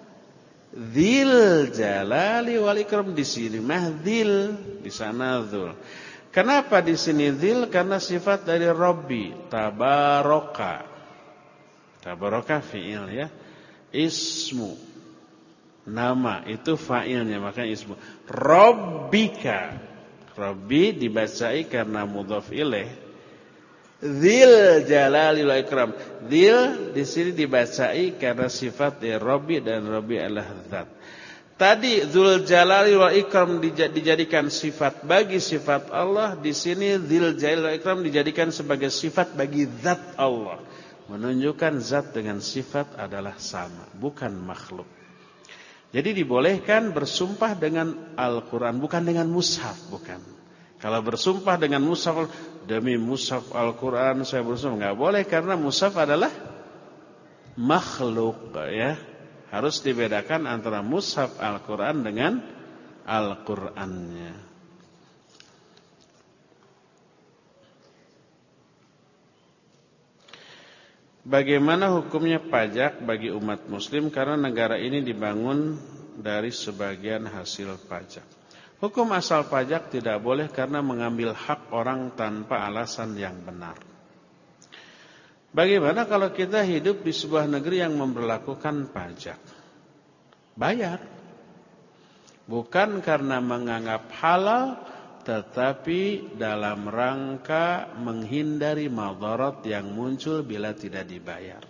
dzil jalali wal ikram. Di sini mah dzil, di sana dzul. Kenapa di sini dzil? Karena sifat dari Rabbi, tabaraka. Tabaraka fi'il ya. Ismu nama itu fa'ilnya, makanya ismu. Rabbika, Rabbi dibacai karena mudhaf ilaih. Dzil jalali wal ikram. Dzil di sini dibacai karena sifat dari Rabbi dan Rabbi adalah zat. Tadi Dzul jalali wal ikram dijadikan sifat bagi sifat Allah, di sini Dzil jalali wal ikram dijadikan sebagai sifat bagi zat Allah. Menunjukkan zat dengan sifat adalah sama, bukan makhluk. Jadi dibolehkan bersumpah dengan Al-Quran, bukan dengan mushaf, bukan. Kalau bersumpah dengan mushaf, demi mushaf Al-Quran saya bersumpah, nggak boleh karena mushaf adalah makhluk, ya. Harus dibedakan antara mushaf Al-Quran dengan Al-Qurannya. Bagaimana hukumnya pajak bagi umat muslim karena negara ini dibangun dari sebagian hasil pajak? Hukum asal pajak tidak boleh karena mengambil hak orang tanpa alasan yang benar. Bagaimana kalau kita hidup di sebuah negeri yang memberlakukan pajak? Bayar. Bukan karena menganggap halal, tetapi dalam rangka menghindari madarat yang muncul bila tidak dibayar.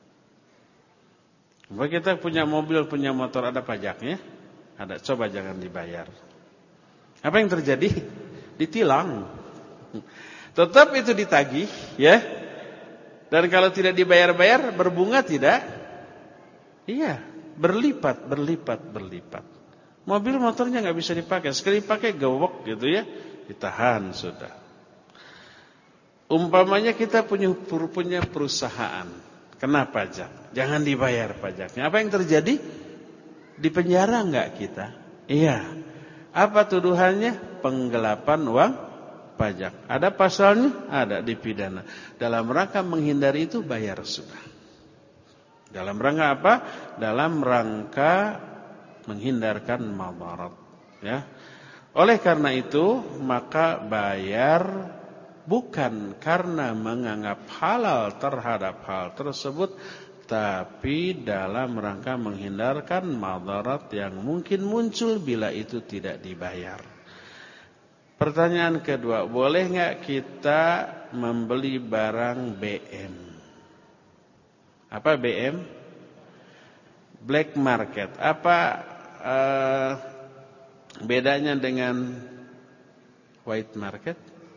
Kalau kita punya mobil, punya motor, ada pajaknya? Ada, coba jangan dibayar. Apa yang terjadi? Ditilang. Tetap itu ditagih, ya. Dan kalau tidak dibayar-bayar, berbunga tidak? Iya, berlipat, berlipat, berlipat. Mobil motornya nggak bisa dipakai, sekali pakai gawok gitu ya, ditahan sudah. Umpamanya kita punya punya perusahaan, kena pajak, jangan dibayar pajaknya. Apa yang terjadi? Di penjara nggak kita? Iya. Apa tuduhannya? Penggelapan uang pajak. Ada pasalnya? Ada, dipidana. Dalam rangka menghindari itu bayar sudah. Dalam rangka apa? Dalam rangka menghindarkan madarat, ya. Oleh karena itu, maka bayar bukan karena menganggap halal terhadap hal tersebut, tapi dalam rangka menghindarkan madarat yang mungkin muncul bila itu tidak dibayar. Pertanyaan kedua, boleh nggak kita membeli barang B M? Apa B M? Black market. Apa uh, bedanya dengan white market?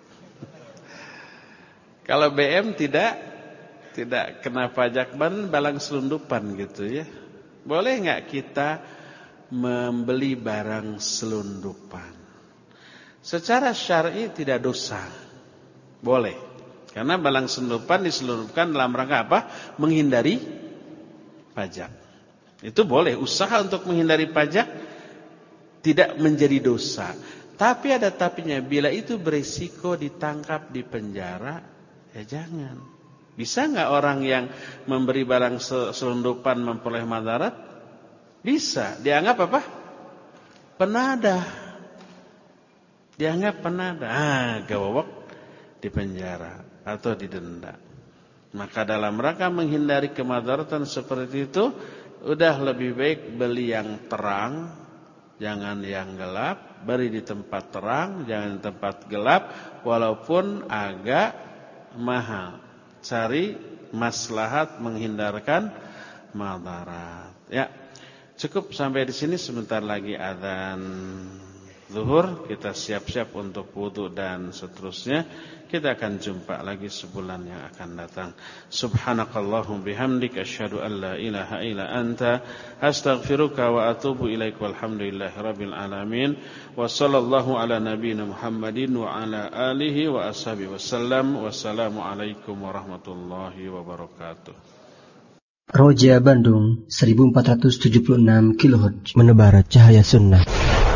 Kalau B M tidak tidak kena pajak, ban balang selundupan gitu ya. Boleh nggak kita membeli barang selundupan? Secara syar'i tidak dosa. Boleh. Karena balang selundupan diselundupkan dalam rangka apa? Menghindari pajak. Itu boleh. Usaha untuk menghindari pajak tidak menjadi dosa. Tapi ada tapinya, bila itu berisiko ditangkap di penjara, ya jangan. Bisa nggak orang yang memberi barang selundupan memperoleh madarat? Bisa. Dianggap apa? Penadah. Dianggap penadah. Ah, gawok di penjara atau didenda. Maka dalam rangka menghindari kemadaratan seperti itu, udah lebih baik beli yang terang, jangan yang gelap. Beri di tempat terang, jangan di tempat gelap, walaupun agak mahal. Cari maslahat menghindarkan madarat. Ya, cukup sampai di sini. Sebentar lagi adzan zuhur, kita siap-siap untuk wudu dan seterusnya. Kita akan jumpa lagi sebulan yang akan datang. Subhanakallahum bihamdik asyhadu an la ilaha illa anta astaghfiruka wa atubu ilaik. Walhamdulillahi rabbil alamin. Wa sallallahu ala nabiyyina Muhammadin wa ala alihi wa ashabihi wasallam. Wassalamu alaikum warahmatullahi wabarakatuh. Roja Bandung seribu empat ratus tujuh puluh enam kilohertz, menebar cahaya sunnah.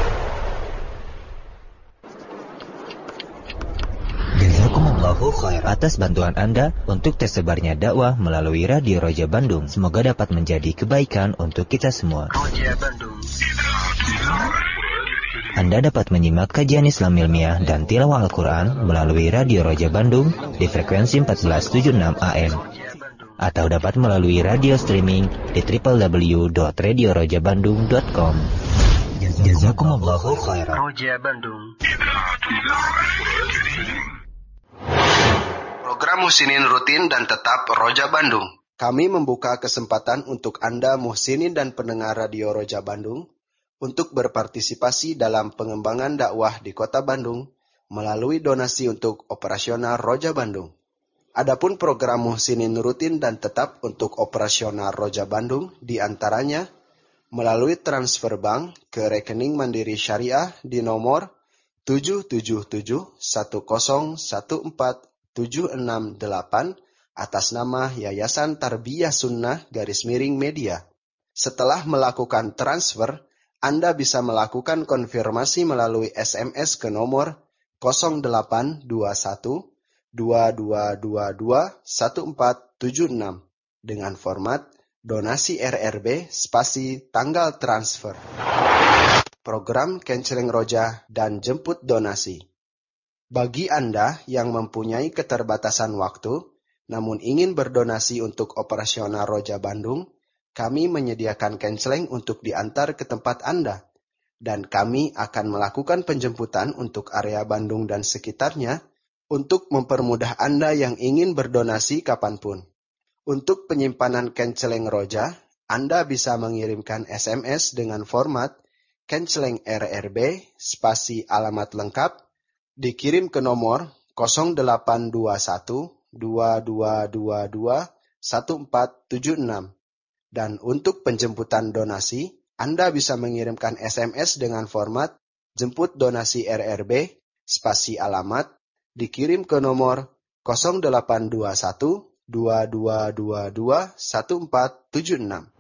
Jazakumullahu khair atas bantuan Anda untuk tersebarnya dakwah melalui Radio Roja Bandung. Semoga dapat menjadi kebaikan untuk kita semua. Roja Bandung. Anda dapat menyimak kajian Islam ilmiah dan tilawah Al-Quran melalui Radio Roja Bandung di frekuensi empat belas tujuh puluh enam A M. atau dapat melalui radio streaming di w w w dot radio roja bandung dot com. Jazakumullahu khairan. Roja Bandung. Program Muhsinin rutin dan tetap Roja Bandung. Kami membuka kesempatan untuk Anda muhsinin dan pendengar Radio Roja Bandung untuk berpartisipasi dalam pengembangan dakwah di Kota Bandung melalui donasi untuk operasional Roja Bandung. Adapun program muhsinin rutin dan tetap untuk operasional Roja Bandung diantaranya melalui transfer bank ke rekening Mandiri Syariah di nomor tujuh tujuh tujuh satu nol satu empat tujuh enam delapan atas nama Yayasan Tarbiyah Sunnah garis miring media. Setelah melakukan transfer, Anda bisa melakukan konfirmasi melalui S M S ke nomor nol delapan dua satu dua dua dua dua satu empat tujuh enam dengan format donasi R R B spasi tanggal transfer. Program Kenceleng Roja dan jemput donasi. Bagi Anda yang mempunyai keterbatasan waktu, namun ingin berdonasi untuk operasional Roja Bandung, kami menyediakan kenceleng untuk diantar ke tempat Anda. Dan kami akan melakukan penjemputan untuk area Bandung dan sekitarnya untuk mempermudah Anda yang ingin berdonasi kapanpun. Untuk penyimpanan kenceleng Roja, Anda bisa mengirimkan S M S dengan format kenceleng R R B spasi alamat lengkap dikirim ke nomor nol delapan dua satu dua dua dua dua satu empat tujuh enam. Dan untuk penjemputan donasi, Anda bisa mengirimkan S M S dengan format jemput donasi R R B spasi alamat dikirim ke nomor nol delapan dua satu dua dua dua dua satu empat tujuh enam.